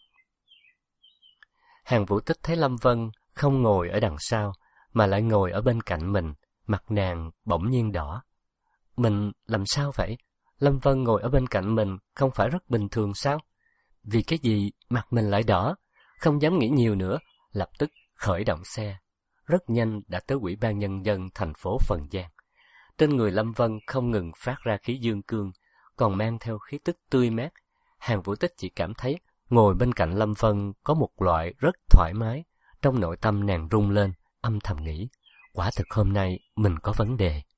Hàng Vũ Tích thấy Lâm Vân không ngồi ở đằng sau, mà lại ngồi ở bên cạnh mình, mặt nàng bỗng nhiên đỏ. Mình làm sao vậy? Lâm Vân ngồi ở bên cạnh mình không phải rất bình thường sao? Vì cái gì mặt mình lại đỏ? Không dám nghĩ nhiều nữa, lập tức khởi động xe. Rất nhanh đã tới Ủy ban Nhân dân thành phố Phần Giang. Trên người Lâm Vân không ngừng phát ra khí dương cương, còn mang theo khí tức tươi mát. Hàng Vũ Tích chỉ cảm thấy ngồi bên cạnh Lâm Vân có một loại rất thoải mái. Trong nội tâm nàng rung lên, âm thầm nghĩ, quả thực hôm nay mình có vấn đề.